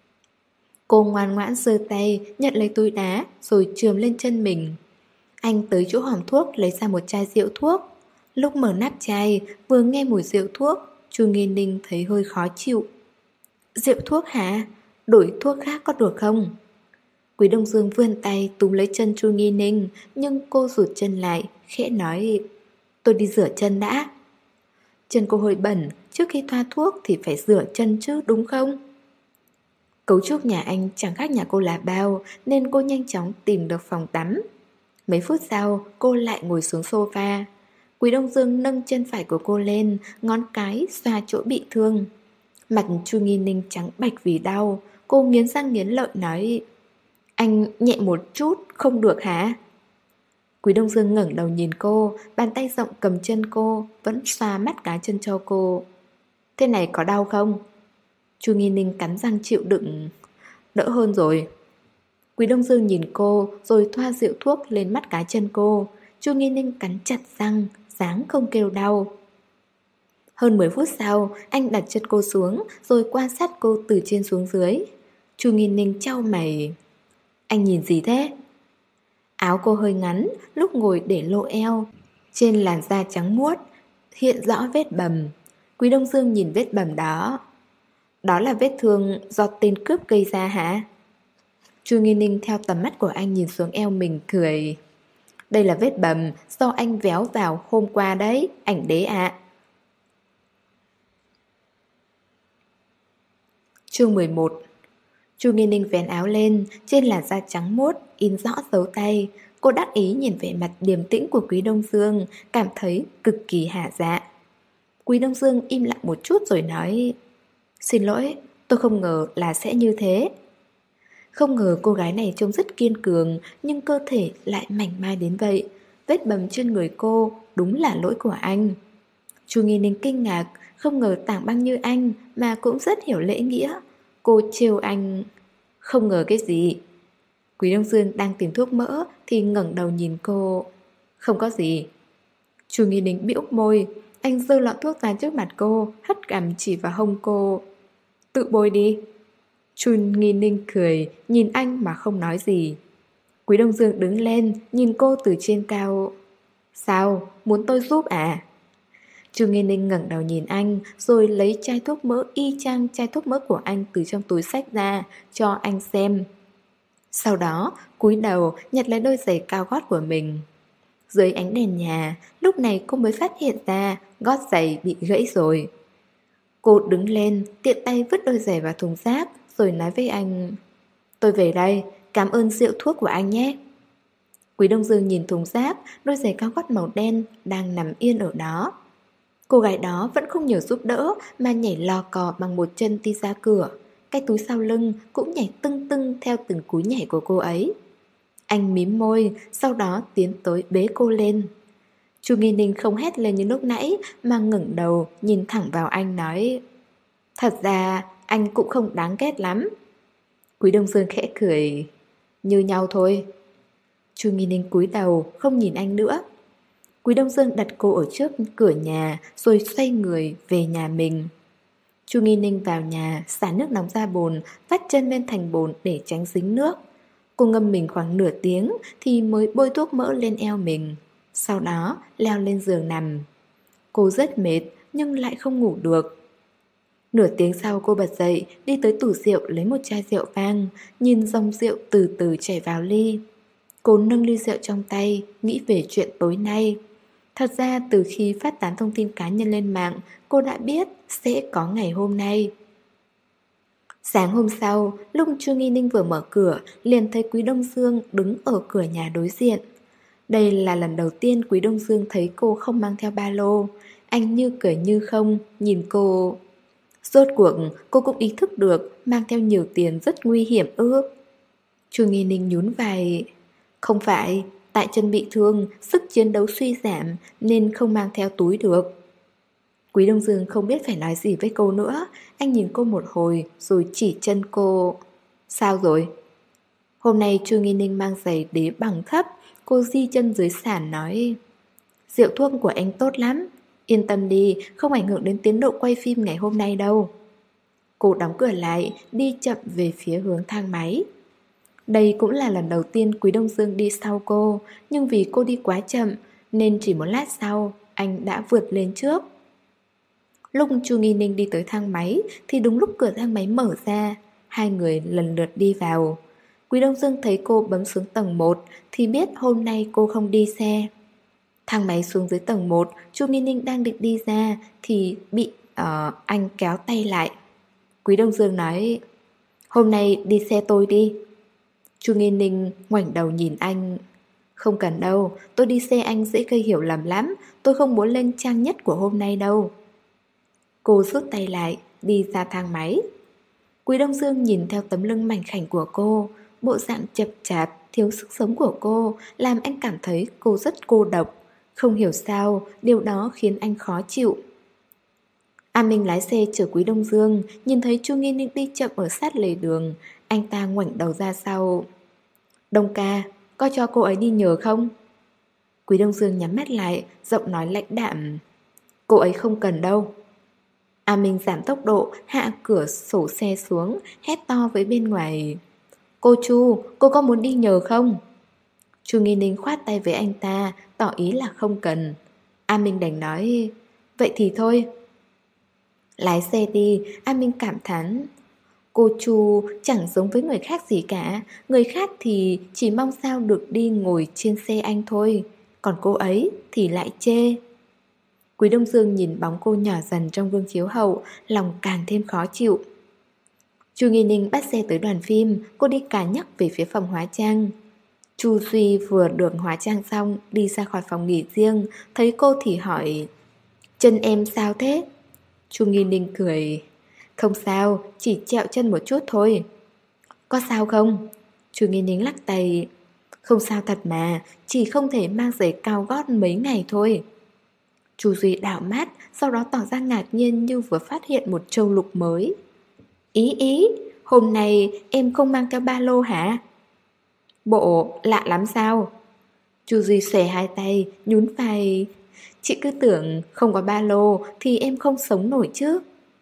Cô ngoan ngoãn giơ tay, nhận lấy túi đá, rồi chườm lên chân mình. Anh tới chỗ hòm thuốc lấy ra một chai rượu thuốc. Lúc mở nắp chai, vừa nghe mùi rượu thuốc, Chu Nghi Ninh thấy hơi khó chịu. Rượu thuốc hả? Đổi thuốc khác có được không? Quý Đông Dương vươn tay túm lấy chân Chu Nghi Ninh, nhưng cô rụt chân lại, khẽ nói, tôi đi rửa chân đã. Chân cô hơi bẩn, trước khi thoa thuốc thì phải rửa chân chứ đúng không? Cấu trúc nhà anh chẳng khác nhà cô là bao, nên cô nhanh chóng tìm được phòng tắm. Mấy phút sau, cô lại ngồi xuống sofa. Quý Đông Dương nâng chân phải của cô lên, ngón cái xoa chỗ bị thương. Mặt Chu Nghi Ninh trắng bạch vì đau. Cô nghiến răng nghiến lợi nói: Anh nhẹ một chút không được hả? Quý Đông Dương ngẩng đầu nhìn cô, bàn tay rộng cầm chân cô, vẫn xoa mắt cá chân cho cô. Thế này có đau không? Chu Nghi Ninh cắn răng chịu đựng. Đỡ hơn rồi. Quý Đông Dương nhìn cô rồi thoa rượu thuốc lên mắt cá chân cô. Chu Nghi Ninh cắn chặt răng, dáng không kêu đau. Hơn mười phút sau, anh đặt chân cô xuống rồi quan sát cô từ trên xuống dưới. Chu Nghi Ninh chau mày. Anh nhìn gì thế? Áo cô hơi ngắn, lúc ngồi để lộ eo. Trên làn da trắng muốt, hiện rõ vết bầm. Quý Đông Dương nhìn vết bầm đó. Đó là vết thương do tên cướp gây ra hả? Chu Nghi Ninh theo tầm mắt của anh nhìn xuống eo mình cười. Đây là vết bầm do anh véo vào hôm qua đấy, ảnh đế ạ. Chương mười một. Chu Nghi Ninh vén áo lên, trên làn da trắng muốt, in rõ dấu tay. Cô đắc ý nhìn vẻ mặt điềm tĩnh của Quý Đông Dương, cảm thấy cực kỳ hả dạ. Quý Đông Dương im lặng một chút rồi nói: Xin lỗi, tôi không ngờ là sẽ như thế. Không ngờ cô gái này trông rất kiên cường, nhưng cơ thể lại mảnh mai đến vậy. Vết bầm trên người cô đúng là lỗi của anh. Chu Nghi Ninh kinh ngạc, không ngờ tảng băng như anh mà cũng rất hiểu lễ nghĩa. Cô trêu anh. Không ngờ cái gì? Quý Đông Dương đang tìm thuốc mỡ thì ngẩng đầu nhìn cô. Không có gì. Chu Nghi Ninh bĩu môi. Anh giơ lọ thuốc ra trước mặt cô, hất cằm chỉ vào hông cô. Tự bôi đi. Chu Nghi Ninh cười, nhìn anh mà không nói gì. Quý Đông Dương đứng lên, nhìn cô từ trên cao. Sao, muốn tôi giúp à? Chu Nghi Ninh ngẩng đầu nhìn anh, rồi lấy chai thuốc mỡ y chang chai thuốc mỡ của anh từ trong túi xách ra, cho anh xem. Sau đó, cúi đầu nhặt lấy đôi giày cao gót của mình. Dưới ánh đèn nhà, lúc này cô mới phát hiện ra gót giày bị gãy rồi. Cô đứng lên, tiện tay vứt đôi giày vào thùng rác, rồi nói với anh: Tôi về đây, cảm ơn rượu thuốc của anh nhé. Quý Đông Dương nhìn thùng rác, đôi giày cao gót màu đen đang nằm yên ở đó. Cô gái đó vẫn không nhờ giúp đỡ mà nhảy lò cò bằng một chân đi ra cửa. Cái túi sau lưng cũng nhảy tưng tưng theo từng cú nhảy của cô ấy. Anh mím môi, sau đó tiến tới bế cô lên. Chu Nghi Ninh không hét lên như lúc nãy mà ngẩng đầu nhìn thẳng vào anh nói: Thật ra anh cũng không đáng ghét lắm. Quý Đông Dương khẽ cười: Như nhau thôi. Chu Nghi Ninh cúi đầu không nhìn anh nữa. Quý Đông Dương đặt cô ở trước cửa nhà rồi xoay người về nhà mình. Chu Nghi Ninh vào nhà, xả nước nóng ra bồn, vắt chân lên thành bồn để tránh dính nước. Cô ngâm mình khoảng nửa tiếng thì mới bôi thuốc mỡ lên eo mình. Sau đó leo lên giường nằm. Cô rất mệt nhưng lại không ngủ được. Nửa tiếng sau cô bật dậy, đi tới tủ rượu lấy một chai rượu vang, nhìn dòng rượu từ từ chảy vào ly. Cô nâng ly rượu trong tay, nghĩ về chuyện tối nay. Thật ra từ khi phát tán thông tin cá nhân lên mạng, cô đã biết sẽ có ngày hôm nay. Sáng hôm sau, lúc Chu Nghi Ninh vừa mở cửa, liền thấy Quý Đông Dương đứng ở cửa nhà đối diện. Đây là lần đầu tiên Quý Đông Dương thấy cô không mang theo ba lô. Anh như cười như không, nhìn cô. Rốt cuộc, cô cũng ý thức được mang theo nhiều tiền rất nguy hiểm ư? Chu Nghi Ninh nhún vai. Không phải, tại chân bị thương, sức chiến đấu suy giảm nên không mang theo túi được. Quý Đông Dương không biết phải nói gì với cô nữa. Anh nhìn cô một hồi rồi chỉ chân cô. Sao rồi? Hôm nay Chu Nghi Ninh mang giày đế bằng thấp. Cô di chân dưới sàn nói: Rượu thuốc của anh tốt lắm, yên tâm đi, không ảnh hưởng đến tiến độ quay phim ngày hôm nay đâu. Cô đóng cửa lại, đi chậm về phía hướng thang máy. Đây cũng là lần đầu tiên Quý Đông Dương đi sau cô, nhưng vì cô đi quá chậm nên chỉ một lát sau anh đã vượt lên trước. Lúc Chu Nghi Ninh đi tới thang máy thì đúng lúc cửa thang máy mở ra, hai người lần lượt đi vào. Quý Đông Dương thấy cô bấm xuống tầng một thì biết hôm nay cô không đi xe. Thang máy xuống dưới tầng một, Chu Nghi Ninh đang định đi ra thì bị uh, anh kéo tay lại. Quý Đông Dương nói: Hôm nay đi xe tôi đi. Chu Nghi Ninh ngoảnh đầu nhìn anh. Không cần đâu, tôi đi xe anh dễ gây hiểu lầm lắm. tôi không muốn lên trang nhất của hôm nay đâu. Cô rút tay lại, đi ra thang máy. Quý Đông Dương nhìn theo tấm lưng mảnh khảnh của cô, bộ dạng chập chạp, thiếu sức sống của cô làm anh cảm thấy cô rất cô độc. Không hiểu sao, điều đó khiến anh khó chịu. A Minh lái xe chở Quý Đông Dương, nhìn thấy Chu Nghi Ninh đi chậm ở sát lề đường, anh ta ngoảnh đầu ra sau. Đông ca, có cho cô ấy đi nhờ không? Quý Đông Dương nhắm mắt lại, giọng nói lãnh đạm. Cô ấy không cần đâu. A Minh giảm tốc độ, hạ cửa sổ xe xuống, hét to với bên ngoài. Cô Chu, cô có muốn đi nhờ không? Chu Nghi Ninh khoát tay với anh ta, tỏ ý là không cần. A Minh đành nói, vậy thì thôi. Lái xe đi, A Minh cảm thán. Cô Chu chẳng giống với người khác gì cả, người khác thì chỉ mong sao được đi ngồi trên xe anh thôi, còn cô ấy thì lại chê. Quý Đông Dương nhìn bóng cô nhỏ dần trong gương chiếu hậu, lòng càng thêm khó chịu. Chu Nghi Ninh bắt xe tới đoàn phim, cô đi cả nhắc về phía phòng hóa trang. Chu Duy vừa được hóa trang xong, đi ra khỏi phòng nghỉ riêng, thấy cô thì hỏi, chân em sao thế? Chu Nghi Ninh cười, không sao, chỉ trẹo chân một chút thôi. Có sao không? Chu Nghi Ninh lắc tay, không sao thật mà, chỉ không thể mang giày cao gót mấy ngày thôi. Chu Duy đảo mắt, sau đó tỏ ra ngạc nhiên như vừa phát hiện một châu lục mới. Ý ý, hôm nay em không mang theo ba lô hả? Bộ lạ lắm sao? Chu Duy xòe hai tay, nhún vai. Chị cứ tưởng không có ba lô thì em không sống nổi chứ.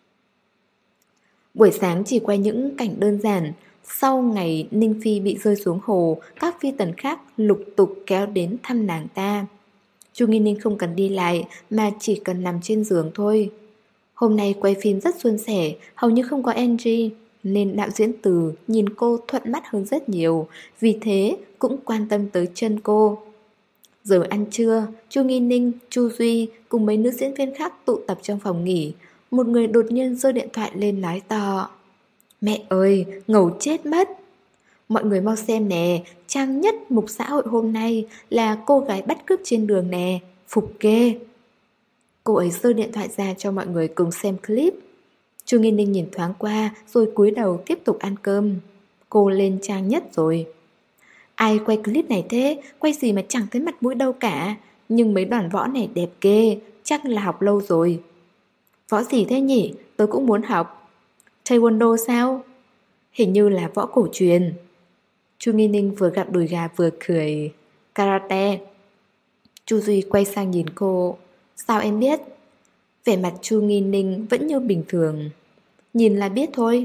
Buổi sáng chỉ quay những cảnh đơn giản. Sau ngày Ninh Phi bị rơi xuống hồ, các phi tần khác lục tục kéo đến thăm nàng ta. Chu Nghi Ninh không cần đi lại mà chỉ cần nằm trên giường thôi. Hôm nay quay phim rất suôn sẻ, hầu như không có en gi, nên đạo diễn Từ nhìn cô thuận mắt hơn rất nhiều, vì thế cũng quan tâm tới chân cô. Giờ ăn trưa, Chu Nghi Ninh, Chu Duy cùng mấy nữ diễn viên khác tụ tập trong phòng nghỉ. Một người đột nhiên giơ điện thoại lên nói to. Mẹ ơi, ngầu chết mất! Mọi người mau xem nè, trang nhất mục xã hội hôm nay là cô gái bắt cướp trên đường nè, phục ghê. Cô ấy giơ điện thoại ra cho mọi người cùng xem clip. Chu Nghi Ninh nhìn thoáng qua rồi cúi đầu tiếp tục ăn cơm. Cô lên trang nhất rồi. Ai quay clip này thế, quay gì mà chẳng thấy mặt mũi đâu cả. Nhưng mấy đoàn võ này đẹp ghê, chắc là học lâu rồi. Võ gì thế nhỉ, tôi cũng muốn học. Taekwondo sao? Hình như là võ cổ truyền. Chu Nghi Ninh vừa gặm đùi gà vừa cười. Karate. Chu Duy quay sang nhìn cô. Sao em biết? Vẻ mặt Chu Nghi Ninh vẫn như bình thường. Nhìn là biết thôi.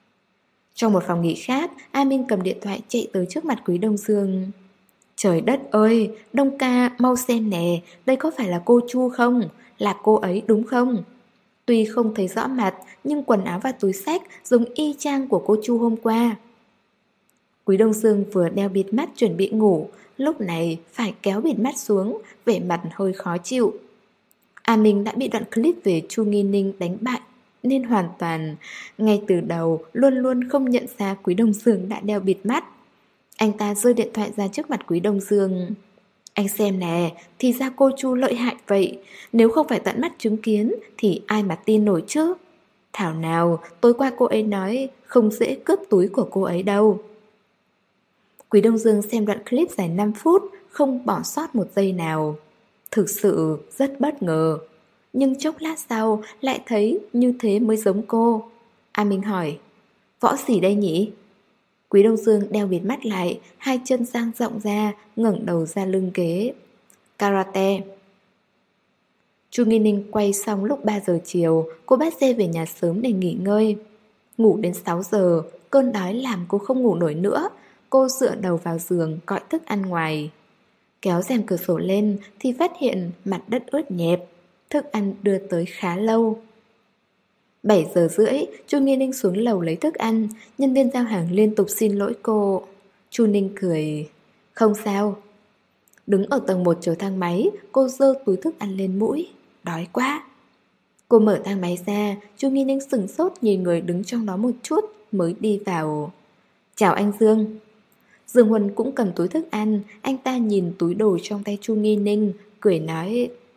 Trong một phòng nghỉ khác, A Minh cầm điện thoại chạy tới trước mặt Quý Đông Dương. Trời đất ơi, Đông ca mau xem nè, đây có phải là cô Chu không? Là cô ấy đúng không? Tuy không thấy rõ mặt, nhưng quần áo và túi xách giống y chang của cô Chu hôm qua. Quý Đông Dương vừa đeo bịt mắt chuẩn bị ngủ, lúc này phải kéo bịt mắt xuống, vẻ mặt hơi khó chịu. A Minh đã bị đoạn clip về Chu Nghi Ninh đánh bại, nên hoàn toàn, ngay từ đầu luôn luôn không nhận ra Quý Đông Dương đã đeo bịt mắt. Anh ta giơ điện thoại ra trước mặt Quý Đông Dương. Anh xem nè, thì ra cô Chu lợi hại vậy. Nếu không phải tận mắt chứng kiến thì ai mà tin nổi chứ. Thảo nào tối qua cô ấy nói không dễ cướp túi của cô ấy đâu. Quý Đông Dương xem đoạn clip dài năm phút, không bỏ sót một giây nào. Thực sự rất bất ngờ. Nhưng chốc lát sau lại thấy như thế mới giống cô. A Minh hỏi, võ gì đây nhỉ? Quý Đông Dương đeo bịt mắt lại, hai chân dang rộng ra, ngẩng đầu ra lưng ghế. Karate. Chu Nghi Ninh quay xong lúc ba giờ chiều, cô bắt xe về nhà sớm để nghỉ ngơi. Ngủ đến sáu giờ, cơn đói làm cô không ngủ nổi nữa. Cô dựa đầu vào giường gọi thức ăn ngoài. Kéo rèm cửa sổ lên thì phát hiện mặt đất ướt nhẹp. Thức ăn đưa tới khá lâu. bảy giờ rưỡi, Chu Nghi Ninh xuống lầu lấy thức ăn. Nhân viên giao hàng liên tục xin lỗi cô. Chu Ninh cười, không sao. Đứng ở tầng một chờ thang máy, cô giơ túi thức ăn lên mũi. Đói quá. Cô mở thang máy ra, Chu Nghi Ninh sửng sốt nhìn người đứng trong đó một chút mới đi vào. Chào anh Dương. Dương Huân cũng cầm túi thức ăn. Anh ta nhìn túi đồ trong tay Chu Nghi Ninh, cười nói,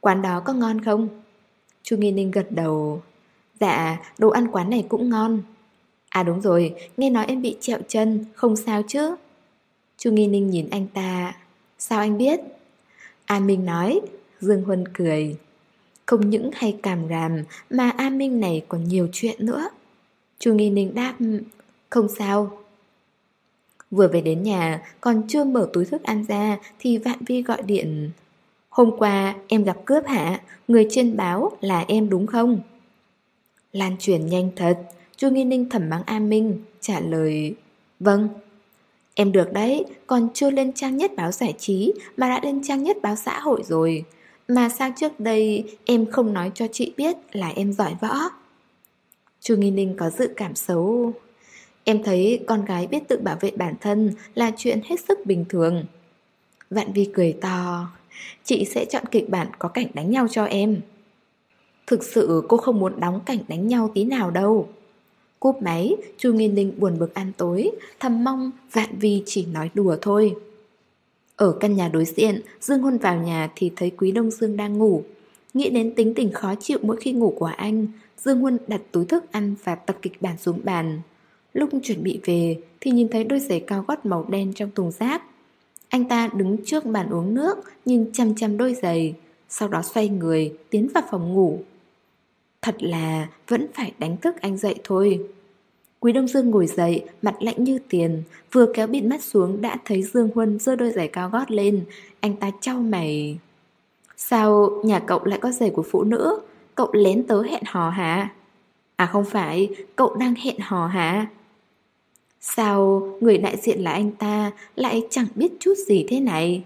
Quán đó có ngon không? Chu Nghi Ninh gật đầu. Dạ, đồ ăn quán này cũng ngon. À đúng rồi, nghe nói em bị trẹo chân, không sao chứ? Chu Nghi Ninh nhìn anh ta. Sao anh biết? A Minh nói. Dương Huân cười. Không những hay càm ràm mà A Minh này còn nhiều chuyện nữa. Chu Nghi Ninh đáp. Không sao. Vừa về đến nhà, còn chưa mở túi thức ăn ra thì Vạn Vi gọi điện. Hôm qua em gặp cướp hả? Người trên báo là em đúng không? Lan truyền nhanh thật. Chu Nghi Ninh thầm mắng A Minh, trả lời. Vâng. Em được đấy, còn chưa lên trang nhất báo giải trí mà đã lên trang nhất báo xã hội rồi. Mà sao trước đây em không nói cho chị biết là em giỏi võ? Chu Nghi Ninh có dự cảm xấu. Em thấy con gái biết tự bảo vệ bản thân là chuyện hết sức bình thường. Vạn Vi cười to. Chị sẽ chọn kịch bản có cảnh đánh nhau cho em. Thực sự cô không muốn đóng cảnh đánh nhau tí nào đâu. Cúp máy, Chu Nghi Ninh buồn bực ăn tối, thầm mong Vạn Vi chỉ nói đùa thôi. Ở căn nhà đối diện, Dương Huân vào nhà thì thấy Quý Đông Dương đang ngủ. Nghĩ đến tính tình khó chịu mỗi khi ngủ của anh, Dương Huân đặt túi thức ăn và tập kịch bản xuống bàn. Lúc chuẩn bị về thì nhìn thấy đôi giày cao gót màu đen trong thùng rác. Anh ta đứng trước bàn uống nước, nhìn chăm chăm đôi giày, sau đó xoay người, tiến vào phòng ngủ. Thật là vẫn phải đánh thức anh dậy thôi. Quý Đông Dương ngồi dậy, mặt lạnh như tiền, vừa kéo bịt mắt xuống đã thấy Dương Huân giơ đôi giày cao gót lên. Anh ta chau mày. Sao nhà cậu lại có giày của phụ nữ? Cậu lén tớ hẹn hò hả? À không phải, cậu đang hẹn hò hả? Sao người đại diện là anh ta lại chẳng biết chút gì thế này?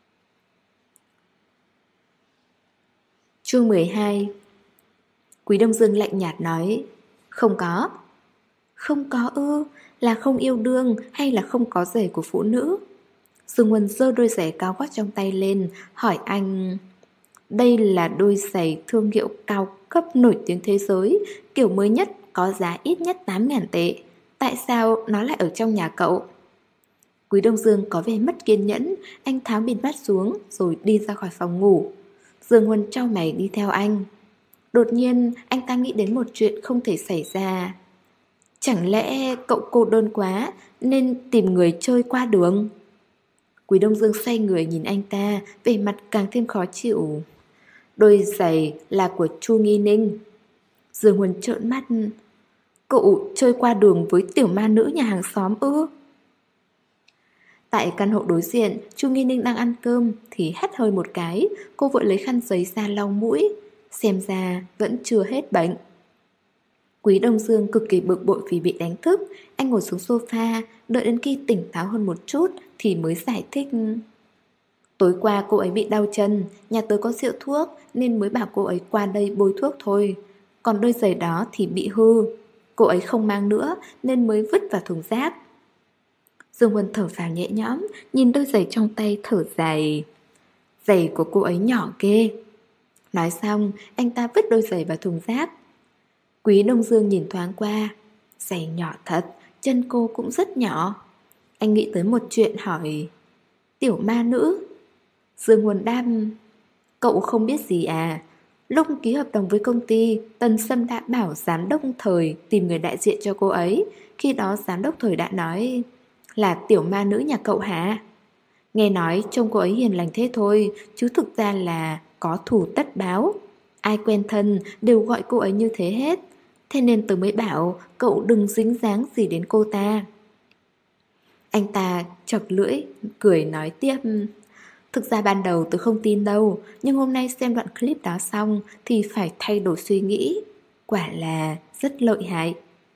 Chương mười hai. Quý Đông Dương lạnh nhạt nói. Không có. Không có ư? Là không yêu đương hay là không có giày của phụ nữ? Dương Huân giơ đôi giày cao gót trong tay lên, hỏi anh. Đây là đôi giày thương hiệu cao cấp nổi tiếng thế giới, kiểu mới nhất, có giá ít nhất tám nghìn tệ. Tại sao nó lại ở trong nhà cậu? Quý Đông Dương có vẻ mất kiên nhẫn, anh tháo bịt mắt xuống rồi đi ra khỏi phòng ngủ. Dương Huân trao mày đi theo anh. Đột nhiên anh ta nghĩ đến một chuyện không thể xảy ra. Chẳng lẽ cậu cô đơn quá nên tìm người chơi qua đường? Quý Đông Dương xoay người nhìn anh ta, vẻ mặt càng thêm khó chịu. Đôi giày là của Chu Nghi Ninh. Dương Huân trợn mắt. Cậu chơi qua đường với tiểu ma nữ nhà hàng xóm ư? Tại căn hộ đối diện, Chu Nghi Ninh đang ăn cơm thì hắt hơi một cái, cô vội lấy khăn giấy ra lau mũi. Xem ra vẫn chưa hết bệnh. Quý Đông Dương cực kỳ bực bội vì bị đánh thức. Anh ngồi xuống sofa, đợi đến khi tỉnh táo hơn một chút thì mới giải thích. Tối qua cô ấy bị đau chân, nhà tớ có rượu thuốc nên mới bảo cô ấy qua đây bôi thuốc thôi. Còn đôi giày đó thì bị hư, cô ấy không mang nữa nên mới vứt vào thùng rác. Dương Huân thở phào nhẹ nhõm, nhìn đôi giày trong tay thở dài. Giày của cô ấy nhỏ ghê. Nói xong, anh ta vứt đôi giày vào thùng rác. Quý Đông Dương nhìn thoáng qua. Giày nhỏ thật, chân cô cũng rất nhỏ. Anh nghĩ tới một chuyện hỏi. Tiểu ma nữ? Dương Huân đáp. Cậu không biết gì à? Lúc ký hợp đồng với công ty, Tần Sâm đã bảo giám đốc Thời tìm người đại diện cho cô ấy. Khi đó giám đốc Thời đã nói là tiểu ma nữ nhà cậu hả? Nghe nói trông cô ấy hiền lành thế thôi, chứ thực ra là có thù tất báo. Ai quen thân đều gọi cô ấy như thế hết. Thế nên tớ mới bảo cậu đừng dính dáng gì đến cô ta. Anh ta chọc lưỡi, cười nói tiếp. Thực ra ban đầu tớ không tin đâu, nhưng hôm nay xem đoạn clip đó xong thì phải thay đổi suy nghĩ. Quả là rất lợi hại.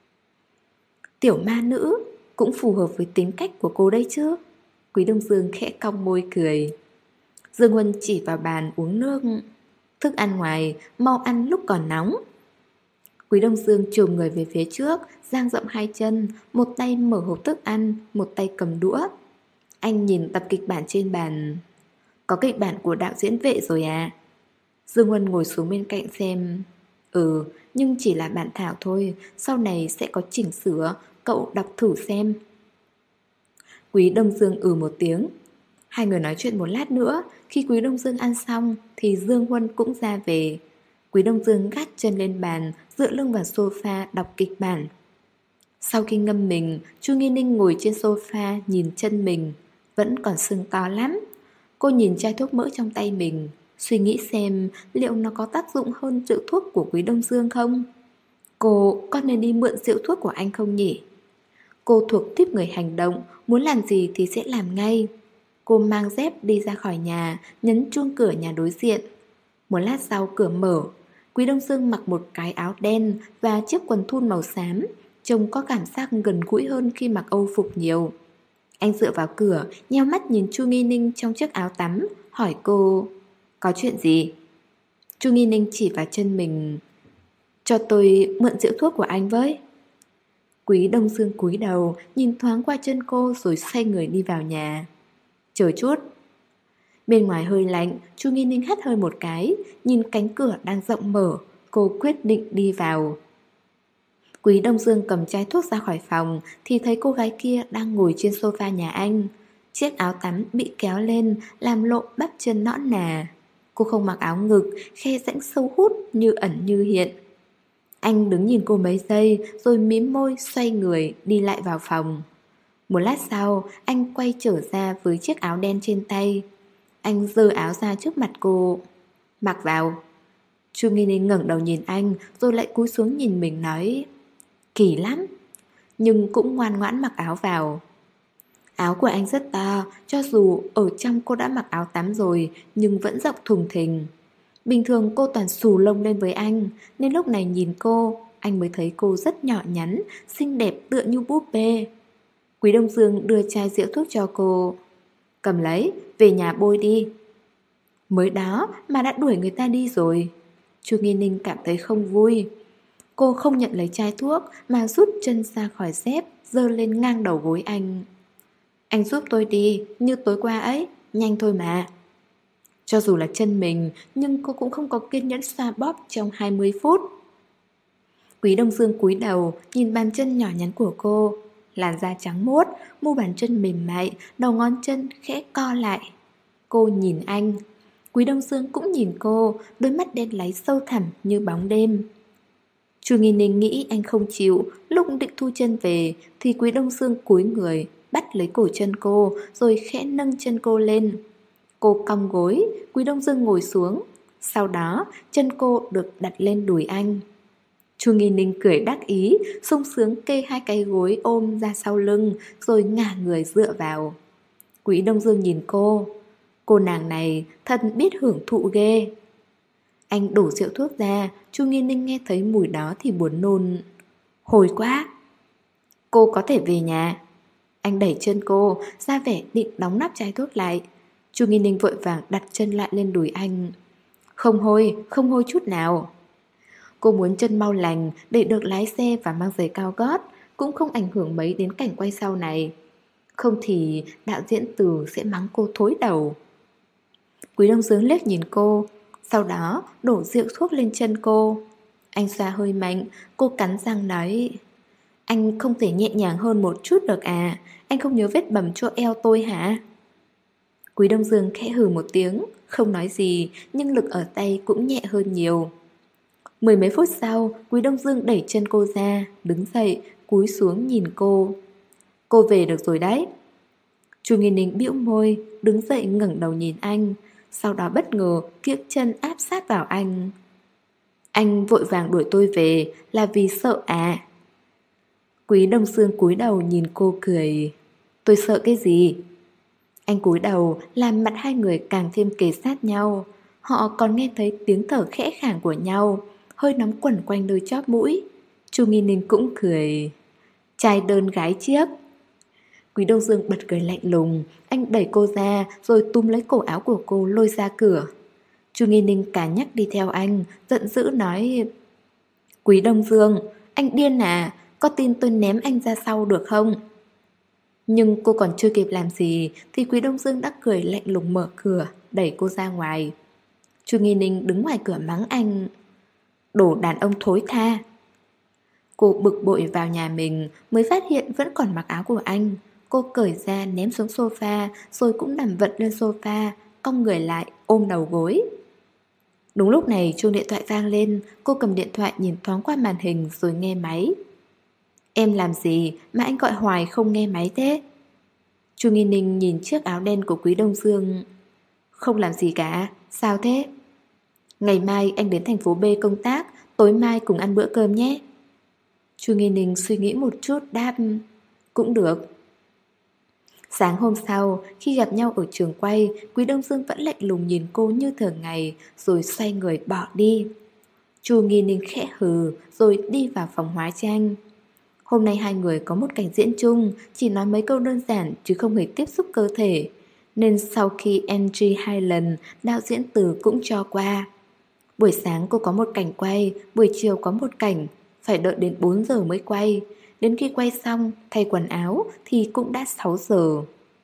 Tiểu ma nữ cũng phù hợp với tính cách của cô đấy chứ. Quý Đông Dương khẽ cong môi cười. Dương Huân chỉ vào bàn uống nước. Thức ăn ngoài, mau ăn lúc còn nóng. Quý Đông Dương chồm người về phía trước, dang rộng hai chân, một tay mở hộp thức ăn, một tay cầm đũa. Anh nhìn tập kịch bản trên bàn. Có kịch bản của đạo diễn Vệ rồi à? Dương Huân ngồi xuống bên cạnh xem. Ừ, nhưng chỉ là bản thảo thôi, sau này sẽ có chỉnh sửa, cậu đọc thử xem. Quý Đông Dương ừ một tiếng. Hai người nói chuyện một lát nữa. Khi Quý Đông Dương ăn xong thì Dương Huân cũng ra về. Quý Đông Dương gác chân lên bàn, dựa lưng vào sofa đọc kịch bản. Sau khi ngâm mình, Chu Nghi Ninh ngồi trên sofa nhìn chân mình, vẫn còn sưng to lắm. Cô nhìn chai thuốc mỡ trong tay mình, suy nghĩ xem liệu nó có tác dụng hơn rượu thuốc của Quý Đông Dương không? Cô có nên đi mượn rượu thuốc của anh không nhỉ? Cô thuộc tiếp người hành động, muốn làm gì thì sẽ làm ngay. Cô mang dép đi ra khỏi nhà, nhấn chuông cửa nhà đối diện. Một lát sau cửa mở, Quý Đông Dương mặc một cái áo đen và chiếc quần thun màu xám, trông có cảm giác gần gũi hơn khi mặc Âu phục nhiều. Anh dựa vào cửa, nheo mắt nhìn Chu Nghi Ninh trong chiếc áo tắm, hỏi cô, có chuyện gì? Chu Nghi Ninh chỉ vào chân mình, cho tôi mượn rượu thuốc của anh với. Quý Đông Dương cúi đầu, nhìn thoáng qua chân cô rồi xoay người đi vào nhà. Chờ chút. Bên ngoài hơi lạnh, Chu Nghi Ninh hắt hơi một cái, nhìn cánh cửa đang rộng mở, cô quyết định đi vào. Quý Đông Dương cầm chai thuốc ra khỏi phòng thì thấy cô gái kia đang ngồi trên sofa nhà anh. Chiếc áo tắm bị kéo lên làm lộ bắp chân nõn nà. Cô không mặc áo ngực, khe rãnh sâu hút như ẩn như hiện. Anh đứng nhìn cô mấy giây rồi mím môi xoay người đi lại vào phòng. Một lát sau, anh quay trở ra với chiếc áo đen trên tay. Anh giơ áo ra trước mặt cô. Mặc vào. Chu Nghi Ninh ngẩng đầu nhìn anh rồi lại cúi xuống nhìn mình nói, kỳ lắm. Nhưng cũng ngoan ngoãn mặc áo vào. Áo của anh rất to, cho dù ở trong cô đã mặc áo tắm rồi nhưng vẫn rộng thùng thình. Bình thường cô toàn xù lông lên với anh, nên lúc này nhìn cô, anh mới thấy cô rất nhỏ nhắn, xinh đẹp tựa như búp bê. Quý Đông Dương đưa chai rượu thuốc cho cô. Cầm lấy, về nhà bôi đi. Mới đó mà đã đuổi người ta đi rồi. Chu Nghi Ninh cảm thấy không vui. Cô không nhận lấy chai thuốc mà rút chân ra khỏi dép, giơ lên ngang đầu gối anh. Anh giúp tôi đi, như tối qua ấy, nhanh thôi mà. Cho dù là chân mình, nhưng cô cũng không có kiên nhẫn xoa bóp trong hai mươi phút. Quý Đông Dương cúi đầu, nhìn bàn chân nhỏ nhắn của cô. Làn da trắng muốt, mu bàn chân mềm mại, đầu ngón chân khẽ co lại. Cô nhìn anh. Quý Đông Dương cũng nhìn cô, đôi mắt đen láy sâu thẳm như bóng đêm. Chu Nghi Ninh nghĩ anh không chịu, lúc định thu chân về thì Quý Đông Dương cúi người, bắt lấy cổ chân cô rồi khẽ nâng chân cô lên. Cô cong gối, Quý Đông Dương ngồi xuống. Sau đó, chân cô được đặt lên đùi anh. Chu Nghi Ninh cười đắc ý, sung sướng kê hai cái gối ôm ra sau lưng rồi ngả người dựa vào. Quý Đông Dương nhìn cô. Cô nàng này thật biết hưởng thụ ghê. Anh đổ rượu thuốc ra, Chu Nghi Ninh nghe thấy mùi đó thì buồn nôn. Hồi quá. Cô có thể về nhà. Anh đẩy chân cô, ra vẻ định đóng nắp chai thuốc lại. Chu Nghi Ninh vội vàng đặt chân lại lên đùi anh. Không hôi, không hôi chút nào. Cô muốn chân mau lành để được lái xe và mang giày cao gót, cũng không ảnh hưởng mấy đến cảnh quay sau này. Không thì đạo diễn Từ sẽ mắng cô thối đầu. Quý Đông Dương liếc nhìn cô, sau đó đổ rượu thuốc lên chân cô. Anh xoa hơi mạnh, cô cắn răng nói, anh không thể nhẹ nhàng hơn một chút được à? Anh không nhớ vết bầm chỗ eo tôi hả? Quý Đông Dương khẽ hừ một tiếng, không nói gì, nhưng lực ở tay cũng nhẹ hơn nhiều. Mười mấy phút sau, Quý Đông Dương đẩy chân cô ra, đứng dậy, cúi xuống nhìn cô. Cô về được rồi đấy. Chu Nghi Ninh bĩu môi, đứng dậy ngẩng đầu nhìn anh, sau đó bất ngờ kiếc chân áp sát vào anh. Anh vội vàng đuổi tôi về là vì sợ à? Quý Đông Dương cúi đầu nhìn cô cười. Tôi sợ cái gì? Anh cúi đầu làm mặt hai người càng thêm kề sát nhau. Họ còn nghe thấy tiếng thở khẽ khàng của nhau, hơi nóng quẩn quanh đôi chóp mũi. Chu Nghi Ninh cũng cười. Trai đơn gái chiếc. Quý Đông Dương bật cười lạnh lùng. Anh đẩy cô ra rồi túm lấy cổ áo của cô lôi ra cửa. Chu Nghi Ninh cả nhắc đi theo anh, giận dữ nói, Quý Đông Dương, anh điên à? Có tin tôi ném anh ra sau được không? Nhưng cô còn chưa kịp làm gì thì Quý Đông Dương đã cười lạnh lùng mở cửa, đẩy cô ra ngoài. Chu Nghi Ninh đứng ngoài cửa mắng anh, đồ đàn ông thối tha. Cô bực bội vào nhà mình mới phát hiện vẫn còn mặc áo của anh. cô cởi ra ném xuống sofa, rồi cũng nằm vật lên sofa, cong người lại ôm đầu gối. Đúng lúc này chuông điện thoại vang lên, cô cầm điện thoại nhìn thoáng qua màn hình rồi nghe máy. Em làm gì mà anh gọi hoài không nghe máy thế? Chu Nghi Ninh nhìn chiếc áo đen của Quý Đông Dương. Không làm gì cả, sao thế? Ngày mai anh đến thành phố B công tác, tối mai cùng ăn bữa cơm nhé. Chu Nghi Ninh suy nghĩ một chút đáp, cũng được. Sáng hôm sau, khi gặp nhau ở trường quay, Quý Đông Dương vẫn lạnh lùng nhìn cô như thường ngày, rồi xoay người bỏ đi. Chu Nghi Ninh khẽ hừ, rồi đi vào phòng hóa trang. Hôm nay hai người có một cảnh diễn chung, chỉ nói mấy câu đơn giản chứ không hề tiếp xúc cơ thể. Nên sau khi en giê hai lần, đạo diễn Từ cũng cho qua. Buổi sáng cô có một cảnh quay, buổi chiều có một cảnh, phải đợi đến bốn giờ mới quay. Đến khi quay xong, thay quần áo thì cũng đã sáu giờ.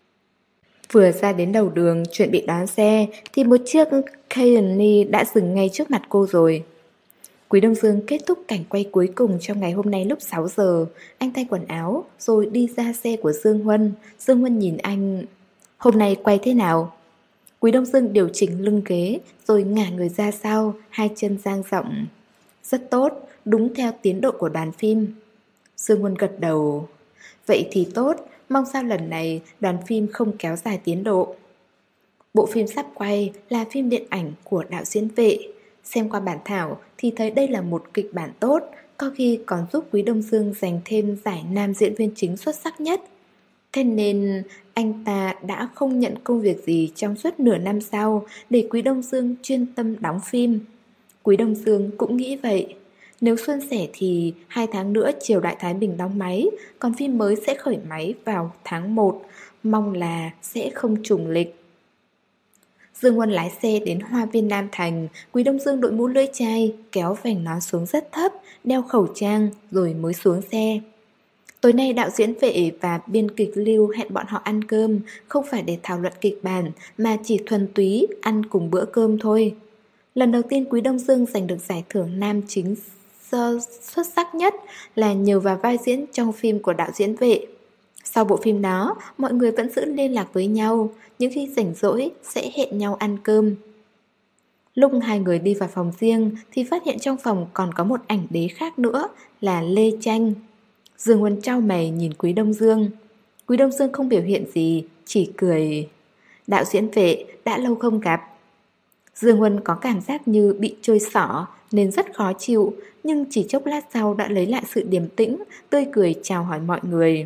Vừa ra đến đầu đường chuẩn bị đón xe thì một chiếc Cayenne đã dừng ngay trước mặt cô rồi. Quý Đông Dương kết thúc cảnh quay cuối cùng trong ngày hôm nay lúc sáu giờ. Anh thay quần áo rồi đi ra xe của Dương Huân. Dương Huân nhìn anh. Hôm nay quay thế nào? Quý Đông Dương điều chỉnh lưng ghế rồi ngả người ra sau, hai chân dang rộng. Rất tốt, đúng theo tiến độ của đoàn phim. Dương Huân gật đầu. Vậy thì tốt, mong sao lần này đoàn phim không kéo dài tiến độ. Bộ phim sắp quay là phim điện ảnh của đạo diễn Vệ. Xem qua bản thảo thì thấy đây là một kịch bản tốt, có khi còn giúp Quý Đông Dương giành thêm giải nam diễn viên chính xuất sắc nhất. Thế nên anh ta đã không nhận công việc gì trong suốt nửa năm sau để Quý Đông Dương chuyên tâm đóng phim. Quý Đông Dương cũng nghĩ vậy. Nếu suôn sẻ thì hai tháng nữa Triều Đại Thái Bình đóng máy, còn phim mới sẽ khởi máy vào tháng một, mong là sẽ không trùng lịch. Dương Huân lái xe đến Hoa viên Nam Thành, Quý Đông Dương đội mũ lưỡi chai, kéo vành nón xuống rất thấp, đeo khẩu trang rồi mới xuống xe. Tối nay đạo diễn Vệ và biên kịch Lưu hẹn bọn họ ăn cơm, không phải để thảo luận kịch bản mà chỉ thuần túy ăn cùng bữa cơm thôi. Lần đầu tiên Quý Đông Dương giành được giải thưởng nam chính xuất sắc nhất là nhờ vào vai diễn trong phim của đạo diễn Vệ. Sau bộ phim đó, mọi người vẫn giữ liên lạc với nhau, những khi rảnh rỗi sẽ hẹn nhau ăn cơm. Lúc hai người đi vào phòng riêng thì phát hiện trong phòng còn có một ảnh đế khác nữa là Lê Tranh. Dương Huân trao mày nhìn Quý Đông Dương. Quý Đông Dương không biểu hiện gì, chỉ cười. Đạo diễn Vệ, đã lâu không gặp. Dương Huân có cảm giác như bị trôi xỏ nên rất khó chịu, nhưng chỉ chốc lát sau đã lấy lại sự điềm tĩnh, tươi cười chào hỏi mọi người.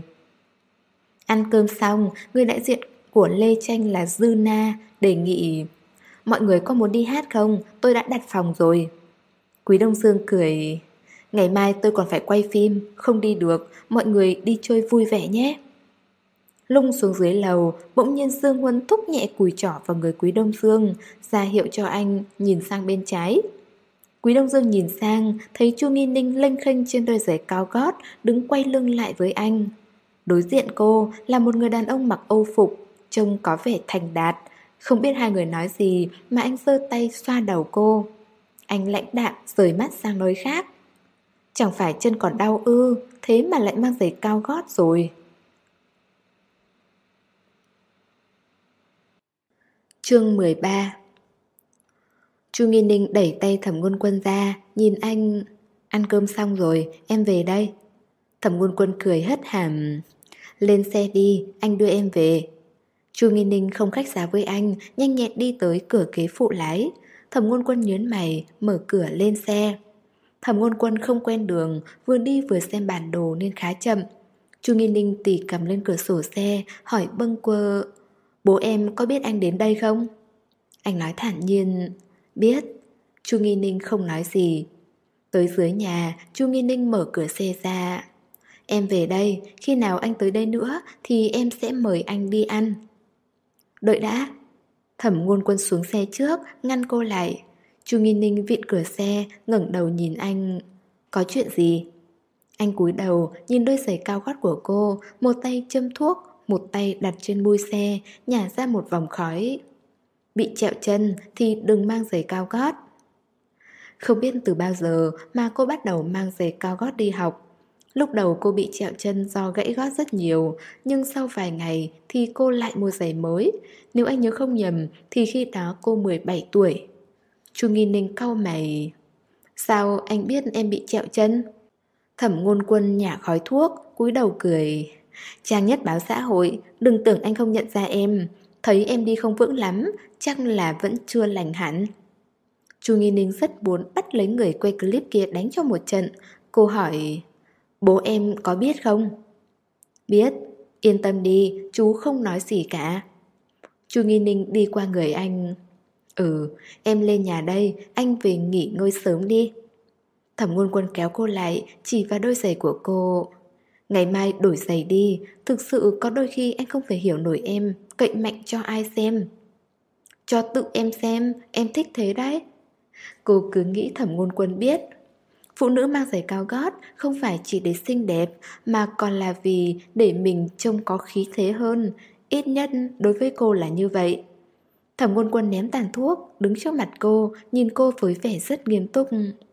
Ăn cơm xong, người đại diện của Lê Tranh là Dư Na đề nghị: mọi người có muốn đi hát không? Tôi đã đặt phòng rồi. Quý Đông Dương cười: ngày mai tôi còn phải quay phim, không đi được, mọi người đi chơi vui vẻ nhé. Lung xuống dưới lầu, bỗng nhiên Dương Huân thúc nhẹ cùi trỏ vào người Quý Đông Dương, ra hiệu cho anh nhìn sang bên trái. Quý Đông Dương nhìn sang, thấy Chu Nghi Ninh lênh khênh trên đôi giày cao gót, đứng quay lưng lại với anh. Đối diện cô là một người đàn ông mặc âu phục, trông có vẻ thành đạt. Không biết hai người nói gì mà anh giơ tay xoa đầu cô. Anh lãnh đạm rời mắt sang nơi khác. Chẳng phải chân còn đau ư, thế mà lại mang giày cao gót rồi. Chương mười ba. Chu Nghi Ninh đẩy tay Thẩm Ngôn Quân ra, nhìn anh. Ăn cơm xong rồi, em về đây. Thẩm Ngôn Quân cười hất hàm. Lên xe đi, anh đưa em về. Chu Nghi Ninh không khách sáo với anh, nhanh nhẹn đi tới cửa ghế phụ lái. Thẩm Ngôn Quân nhớn mày, mở cửa lên xe. Thẩm Ngôn Quân không quen đường, vừa đi vừa xem bản đồ nên khá chậm. Chu Nghi Ninh tì cầm lên cửa sổ xe, hỏi bâng quơ: bố em có biết anh đến đây không? Anh nói thản nhiên: biết. Chu Nghi Ninh không nói gì. Tới dưới nhà, Chu Nghi Ninh mở cửa xe ra. Em về đây, khi nào anh tới đây nữa thì em sẽ mời anh đi ăn. Đợi đã. Thẩm Ngôn Quân xuống xe trước, ngăn cô lại. Chu Nghi Ninh vịn cửa xe, ngẩng đầu nhìn anh. Có chuyện gì? Anh cúi đầu, nhìn đôi giày cao gót của cô, một tay châm thuốc, một tay đặt trên mui xe, nhả ra một vòng khói. Bị trẹo chân thì đừng mang giày cao gót. Không biết từ bao giờ mà cô bắt đầu mang giày cao gót đi học. Lúc đầu cô bị trẹo chân do gãy gót rất nhiều, nhưng sau vài ngày thì cô lại mua giày mới. Nếu anh nhớ không nhầm thì khi đó cô mười bảy tuổi. Chu Nghi Ninh cau mày. Sao anh biết em bị trẹo chân? Thẩm Ngôn Quân nhả khói thuốc, cúi đầu cười. Trang nhất báo xã hội, đừng tưởng anh không nhận ra em. Thấy em đi không vững lắm, chắc là vẫn chưa lành hẳn. Chu Nghi Ninh rất muốn bắt lấy người quay clip kia đánh cho một trận. Cô hỏi, bố em có biết không? Biết, yên tâm đi, chú không nói gì cả. Chu Nghi Ninh đi qua người anh. Ừ, em lên nhà đây, anh về nghỉ ngơi sớm đi. Thẩm Ngôn Quân kéo cô lại, chỉ vào đôi giày của cô. Ngày mai đổi giày đi, thực sự có đôi khi anh không thể hiểu nổi em, cậy mạnh cho ai xem. Cho tự em xem, em thích thế đấy. Cô cứ nghĩ Thẩm Ngôn Quân biết. Phụ nữ mang giày cao gót không phải chỉ để xinh đẹp, mà còn là vì để mình trông có khí thế hơn. Ít nhất đối với cô là như vậy. Thẩm Ngôn Quân ném tàn thuốc, đứng trước mặt cô, nhìn cô với vẻ rất nghiêm túc.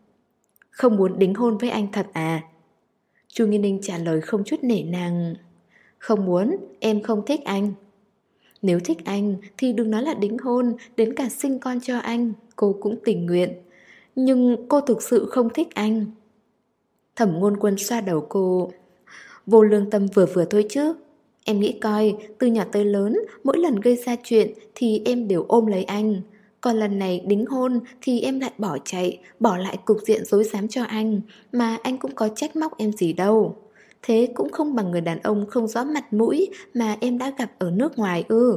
Không muốn đính hôn với anh thật à? Chu Nghi Ninh trả lời không chút nể nang. Không muốn, em không thích anh. Nếu thích anh thì đừng nói là đính hôn, đến cả sinh con cho anh, cô cũng tình nguyện. Nhưng cô thực sự không thích anh. Thẩm Ngôn Quân xoa đầu cô. Vô lương tâm vừa vừa thôi chứ. Em nghĩ coi, từ nhỏ tới lớn, mỗi lần gây ra chuyện thì em đều ôm lấy anh. Còn lần này đính hôn thì em lại bỏ chạy, bỏ lại cục diện rối rắm cho anh, mà anh cũng có trách móc em gì đâu. Thế cũng không bằng người đàn ông không rõ mặt mũi mà em đã gặp ở nước ngoài ư.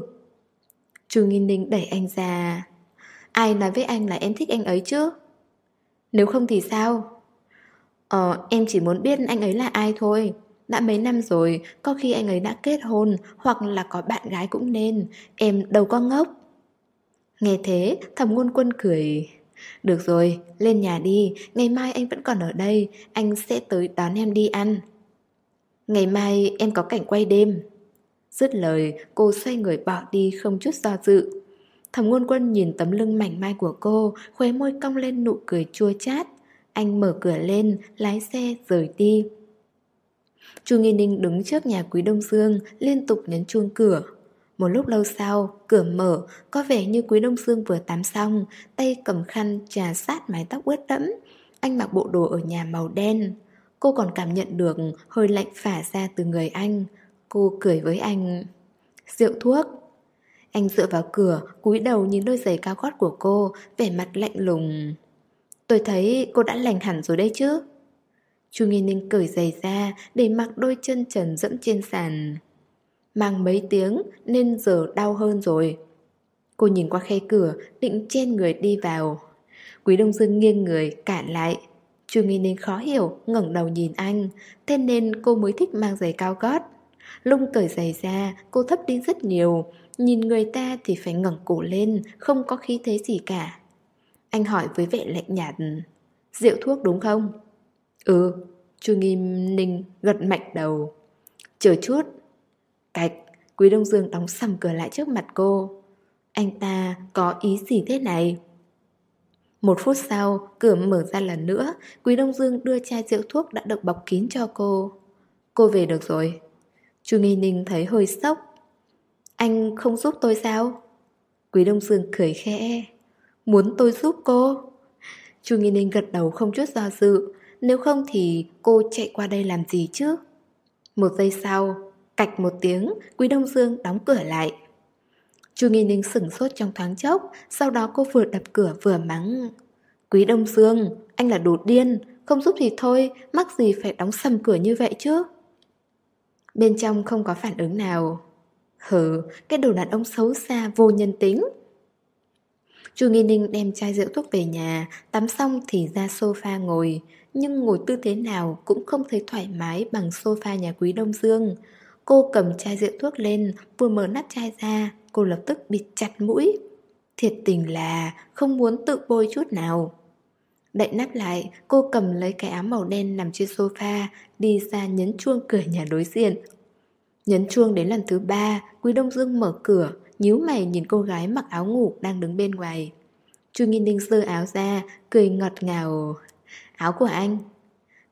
Chu Nghi Ninh đẩy anh ra. Ai nói với anh là em thích anh ấy chứ? Nếu không thì sao? Ờ, em chỉ muốn biết anh ấy là ai thôi. Đã mấy năm rồi, có khi anh ấy đã kết hôn hoặc là có bạn gái cũng nên. Em đâu có ngốc. Nghe thế, Thẩm Ngôn Quân cười. Được rồi, lên nhà đi, ngày mai anh vẫn còn ở đây, anh sẽ tới đón em đi ăn. Ngày mai em có cảnh quay đêm. Dứt lời, cô xoay người bỏ đi không chút do dự. Thẩm Ngôn Quân nhìn tấm lưng mảnh mai của cô, khóe môi cong lên nụ cười chua chát. Anh mở cửa lên, lái xe rời đi. Chu Nghi Ninh đứng trước nhà Quý Đông Dương, liên tục nhấn chuông cửa. Một lúc lâu sau, cửa mở, có vẻ như Quý Đông Dương vừa tắm xong, tay cầm khăn chà sát mái tóc ướt đẫm. Anh mặc bộ đồ ở nhà màu đen. Cô còn cảm nhận được hơi lạnh phả ra từ người anh. Cô cười với anh. Rượu thuốc. Anh dựa vào cửa, cúi đầu nhìn đôi giày cao gót của cô, vẻ mặt lạnh lùng. Tôi thấy cô đã lành hẳn rồi đấy chứ. Chu Nghi Ninh cởi giày ra để mặc đôi chân trần dẫm trên sàn. Mang mấy tiếng nên giờ đau hơn rồi. Cô nhìn qua khe cửa, định chen người đi vào. Quý Đông Dương nghiêng người cản lại. Chu Nghi Ninh khó hiểu, ngẩng đầu nhìn anh. Thế nên cô mới thích mang giày cao gót. Lung cởi giày ra, cô thấp đi rất nhiều. Nhìn người ta thì phải ngẩng cổ lên, không có khí thế gì cả. Anh hỏi với vẻ lạnh nhạt. Rượu thuốc đúng không? Ừ. Chu Nghi Ninh gật mạnh đầu. Chờ chút. Cạch. Quý Đông Dương đóng sầm cửa lại trước mặt cô. Anh ta có ý gì thế này? Một phút sau, cửa mở ra lần nữa. Quý Đông Dương đưa chai rượu thuốc đã được bọc kín cho cô. Cô về được rồi. Chu Nghi Ninh thấy hơi sốc. Anh không giúp tôi sao? Quý Đông Dương cười khẽ. Muốn tôi giúp cô? Chu Nghi Ninh gật đầu không chút do dự. Nếu không thì cô chạy qua đây làm gì chứ? Một giây sau, cạch một tiếng, Quý Đông Dương đóng cửa lại. Chu Nghi Ninh sửng sốt trong thoáng chốc. Sau đó cô vừa đập cửa vừa mắng. Quý Đông Dương, anh là đồ điên. Không giúp thì thôi, mắc gì phải đóng sầm cửa như vậy chứ? Bên trong không có phản ứng nào. Hừ, cái đồ đàn ông xấu xa vô nhân tính. Chu Nghi Ninh đem chai rượu thuốc về nhà, tắm xong thì ra sofa ngồi. Nhưng ngồi tư thế nào cũng không thấy thoải mái bằng sofa nhà Quý Đông Dương. Cô cầm chai rượu thuốc lên, vừa mở nắp chai ra, cô lập tức bịt chặt mũi. Thiệt tình là không muốn tự bôi chút nào. Đậy nắp lại, cô cầm lấy cái áo màu đen nằm trên sofa, đi ra nhấn chuông cửa nhà đối diện. Nhấn chuông đến lần thứ ba, Quý Đông Dương mở cửa, nhíu mày nhìn cô gái mặc áo ngủ đang đứng bên ngoài. Chu Nghi Ninh giơ áo ra, cười ngọt ngào. Áo của anh.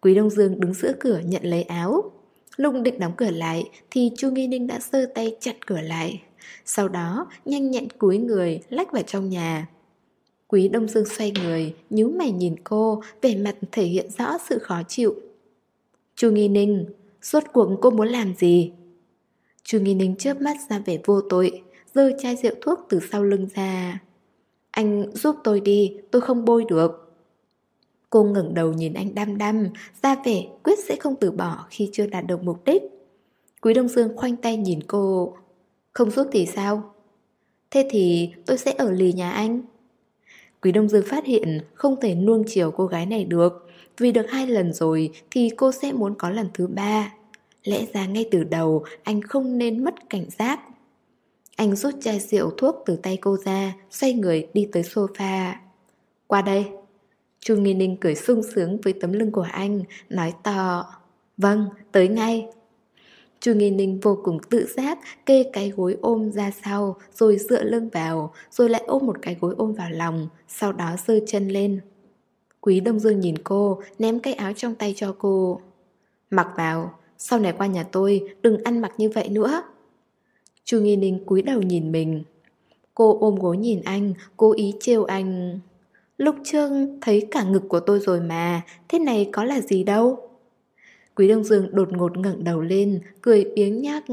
Quý Đông Dương đứng giữa cửa nhận lấy áo. Lúc định đóng cửa lại thì Chu Nghi Ninh đã giơ tay chặn cửa lại. Sau đó nhanh nhẹn cúi người lách vào trong nhà. Quý Đông Dương xoay người, nhíu mày nhìn cô, vẻ mặt thể hiện rõ sự khó chịu. Chu Nghi Ninh, rốt cuộc cô muốn làm gì? Chu Nghi Ninh chớp mắt ra vẻ vô tội, giơ chai rượu thuốc từ sau lưng ra. Anh giúp tôi đi, tôi không bôi được. Cô ngẩng đầu nhìn anh đăm đăm, ra vẻ quyết sẽ không từ bỏ khi chưa đạt được mục đích. Quý Đông Dương khoanh tay nhìn cô. Không giúp thì sao? Thế thì tôi sẽ ở lì nhà anh. Quý Đông Dương phát hiện không thể nuông chiều cô gái này được. Vì được hai lần rồi thì cô sẽ muốn có lần thứ ba. Lẽ ra ngay từ đầu anh không nên mất cảnh giác. Anh rút chai rượu thuốc từ tay cô ra, xoay người đi tới sofa. Qua đây. Chu Nghi Ninh cười sung sướng với tấm lưng của anh, nói to. Vâng, tới ngay. Chu Nghi Ninh vô cùng tự giác kê cái gối ôm ra sau, rồi dựa lưng vào, rồi lại ôm một cái gối ôm vào lòng, sau đó giơ chân lên. Quý Đông Dương nhìn cô, ném cái áo trong tay cho cô. Mặc vào, sau này qua nhà tôi đừng ăn mặc như vậy nữa. Chu Nghi Ninh cúi đầu nhìn mình. Cô ôm gối nhìn anh, cố ý trêu anh. Lúc trước thấy cả ngực của tôi rồi mà, thế này có là gì đâu. Quý Đông Dương đột ngột ngẩng đầu lên, cười biếng nhác.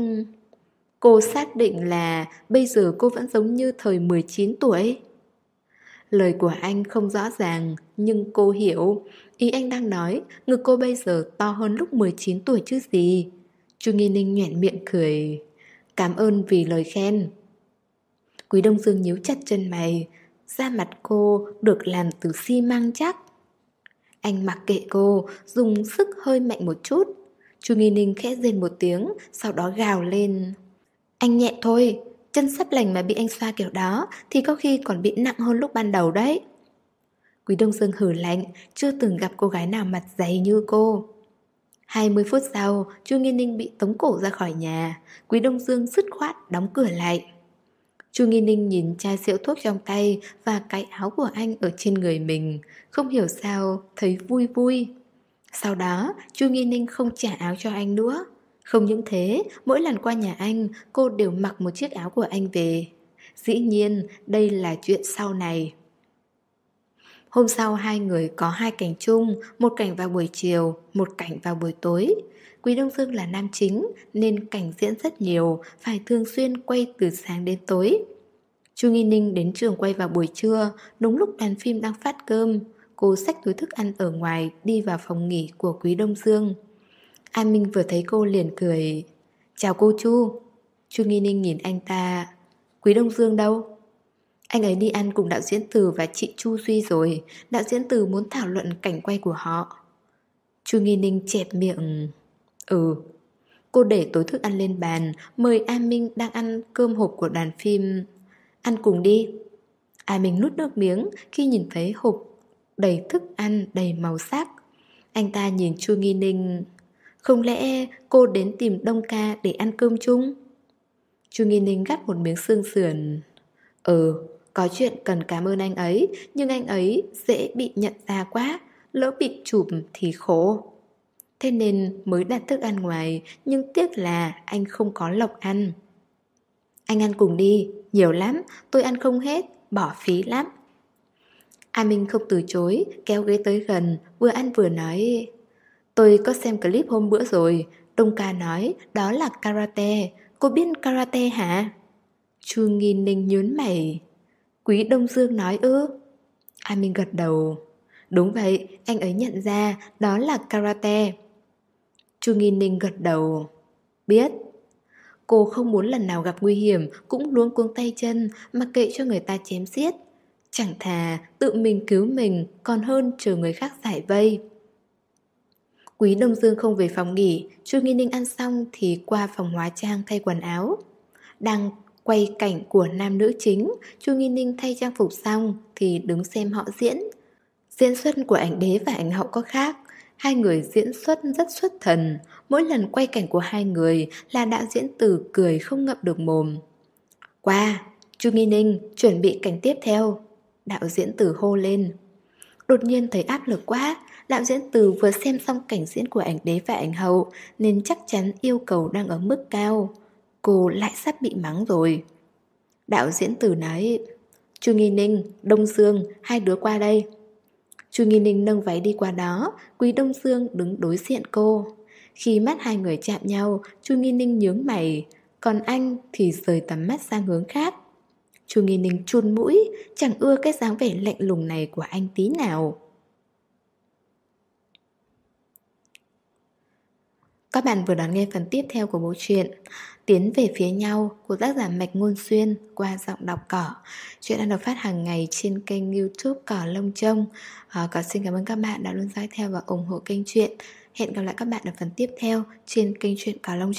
Cô xác định là bây giờ cô vẫn giống như thời mười chín tuổi. Lời của anh không rõ ràng, nhưng cô hiểu. Ý anh đang nói, ngực cô bây giờ to hơn lúc mười chín tuổi chứ gì. Chu Nghi Ninh nhoẻn miệng cười. Cảm ơn vì lời khen. Quý Đông Dương nhíu chặt chân mày. Da mặt cô được làm từ xi măng chắc. Anh mặc kệ cô, dùng sức hơi mạnh một chút. Chu Nghi Ninh khẽ rên một tiếng, sau đó gào lên. Anh nhẹ thôi, chân sắp lành mà bị anh xoa kiểu đó thì có khi còn bị nặng hơn lúc ban đầu đấy. Quý Đông Dương hừ lạnh, chưa từng gặp cô gái nào mặt dày như cô. hai mươi phút sau, Chu Nghi Ninh bị tống cổ ra khỏi nhà. Quý Đông Dương dứt khoát đóng cửa lại. Chu Nghi Ninh nhìn chai rượu thuốc trong tay và cái áo của anh ở trên người mình, không hiểu sao thấy vui vui. Sau đó, Chu Nghi Ninh không trả áo cho anh nữa. Không những thế, mỗi lần qua nhà anh, cô đều mặc một chiếc áo của anh về. Dĩ nhiên, đây là chuyện sau này. Hôm sau hai người có hai cảnh chung, một cảnh vào buổi chiều, một cảnh vào buổi tối. Quý Đông Dương là nam chính nên cảnh diễn rất nhiều, phải thường xuyên quay từ sáng đến tối. Chu Nghi Ninh đến trường quay vào buổi trưa, đúng lúc đoàn phim đang phát cơm. Cô xách túi thức ăn ở ngoài đi vào phòng nghỉ của Quý Đông Dương. An Minh vừa thấy cô liền cười. Chào cô Chu. Chu Nghi Ninh nhìn anh ta. Quý Đông Dương đâu? Anh ấy đi ăn cùng đạo diễn Từ và chị Chu Duy rồi. Đạo diễn Từ muốn thảo luận cảnh quay của họ. Chu Nghi Ninh chẹp miệng. Ừ. Cô để túi thức ăn lên bàn, mời An Minh đang ăn cơm hộp của đoàn phim. Ăn cùng đi. An Minh nuốt nước miếng khi nhìn thấy hộp đầy thức ăn đầy màu sắc. Anh ta nhìn Chu Nghi Ninh. Không lẽ cô đến tìm Đông Ca để ăn cơm chung? Chu Nghi Ninh gắp một miếng xương sườn. Ừ, có chuyện cần cảm ơn anh ấy, nhưng anh ấy dễ bị nhận ra quá, lỡ bị chụp thì khổ. Thế nên mới đặt thức ăn ngoài, nhưng tiếc là anh không có lộc ăn. Anh ăn cùng đi, nhiều lắm, tôi ăn không hết, bỏ phí lắm. A Minh không từ chối, kéo ghế tới gần, vừa ăn vừa nói. Tôi có xem clip hôm bữa rồi, Đông Ca nói đó là karate, cô biết karate hả? Chu Nghi Ninh nhớn mày. Quý Đông Dương nói ư? A Minh gật đầu. Đúng vậy, anh ấy nhận ra đó là karate. Chu Nghi Ninh gật đầu. Biết. Cô không muốn lần nào gặp nguy hiểm cũng luống cuống tay chân, mặc kệ cho người ta chém giết. Chẳng thà tự mình cứu mình còn hơn chờ người khác giải vây. Quý Đông Dương không về phòng nghỉ, Chu Nghi Ninh ăn xong thì qua phòng hóa trang thay quần áo. Đang quay cảnh của nam nữ chính, Chu Nghi Ninh thay trang phục xong thì đứng xem họ diễn. Diễn xuất của ảnh đế và ảnh hậu có khác, hai người diễn xuất rất xuất thần. Mỗi lần quay cảnh của hai người là đạo diễn Từ cười không ngậm được mồm. Qua, Chu Nghi Ninh chuẩn bị cảnh tiếp theo. Đạo diễn Từ hô lên. Đột nhiên thấy áp lực quá. Đạo diễn Từ vừa xem xong cảnh diễn của ảnh đế và ảnh hậu nên chắc chắn yêu cầu đang ở mức cao. Cô lại sắp bị mắng rồi. Đạo diễn Từ nói: Chu Nghi Ninh, Đông Dương, hai đứa qua đây. Chu Nghi Ninh nâng váy đi qua đó. Quý Đông Dương đứng đối diện cô. Khi mắt hai người chạm nhau, Chu Nghi Ninh nhướng mày, còn anh thì rời tầm mắt sang hướng khác. Chu Nghi Ninh chun mũi, chẳng ưa cái dáng vẻ lạnh lùng này của anh tí nào. Các bạn vừa đón nghe phần tiếp theo của bộ truyện Tiến về phía nhau của tác giả Mạch Ngôn Xuyên qua giọng đọc Cỏ. Chuyện đang được phát hàng ngày trên kênh YouTube Cỏ Lông Trông. à, Cỏ xin cảm ơn các bạn đã luôn dõi theo và ủng hộ kênh truyện. Hẹn gặp lại các bạn ở phần tiếp theo trên kênh truyện Cỏ Lông Trông.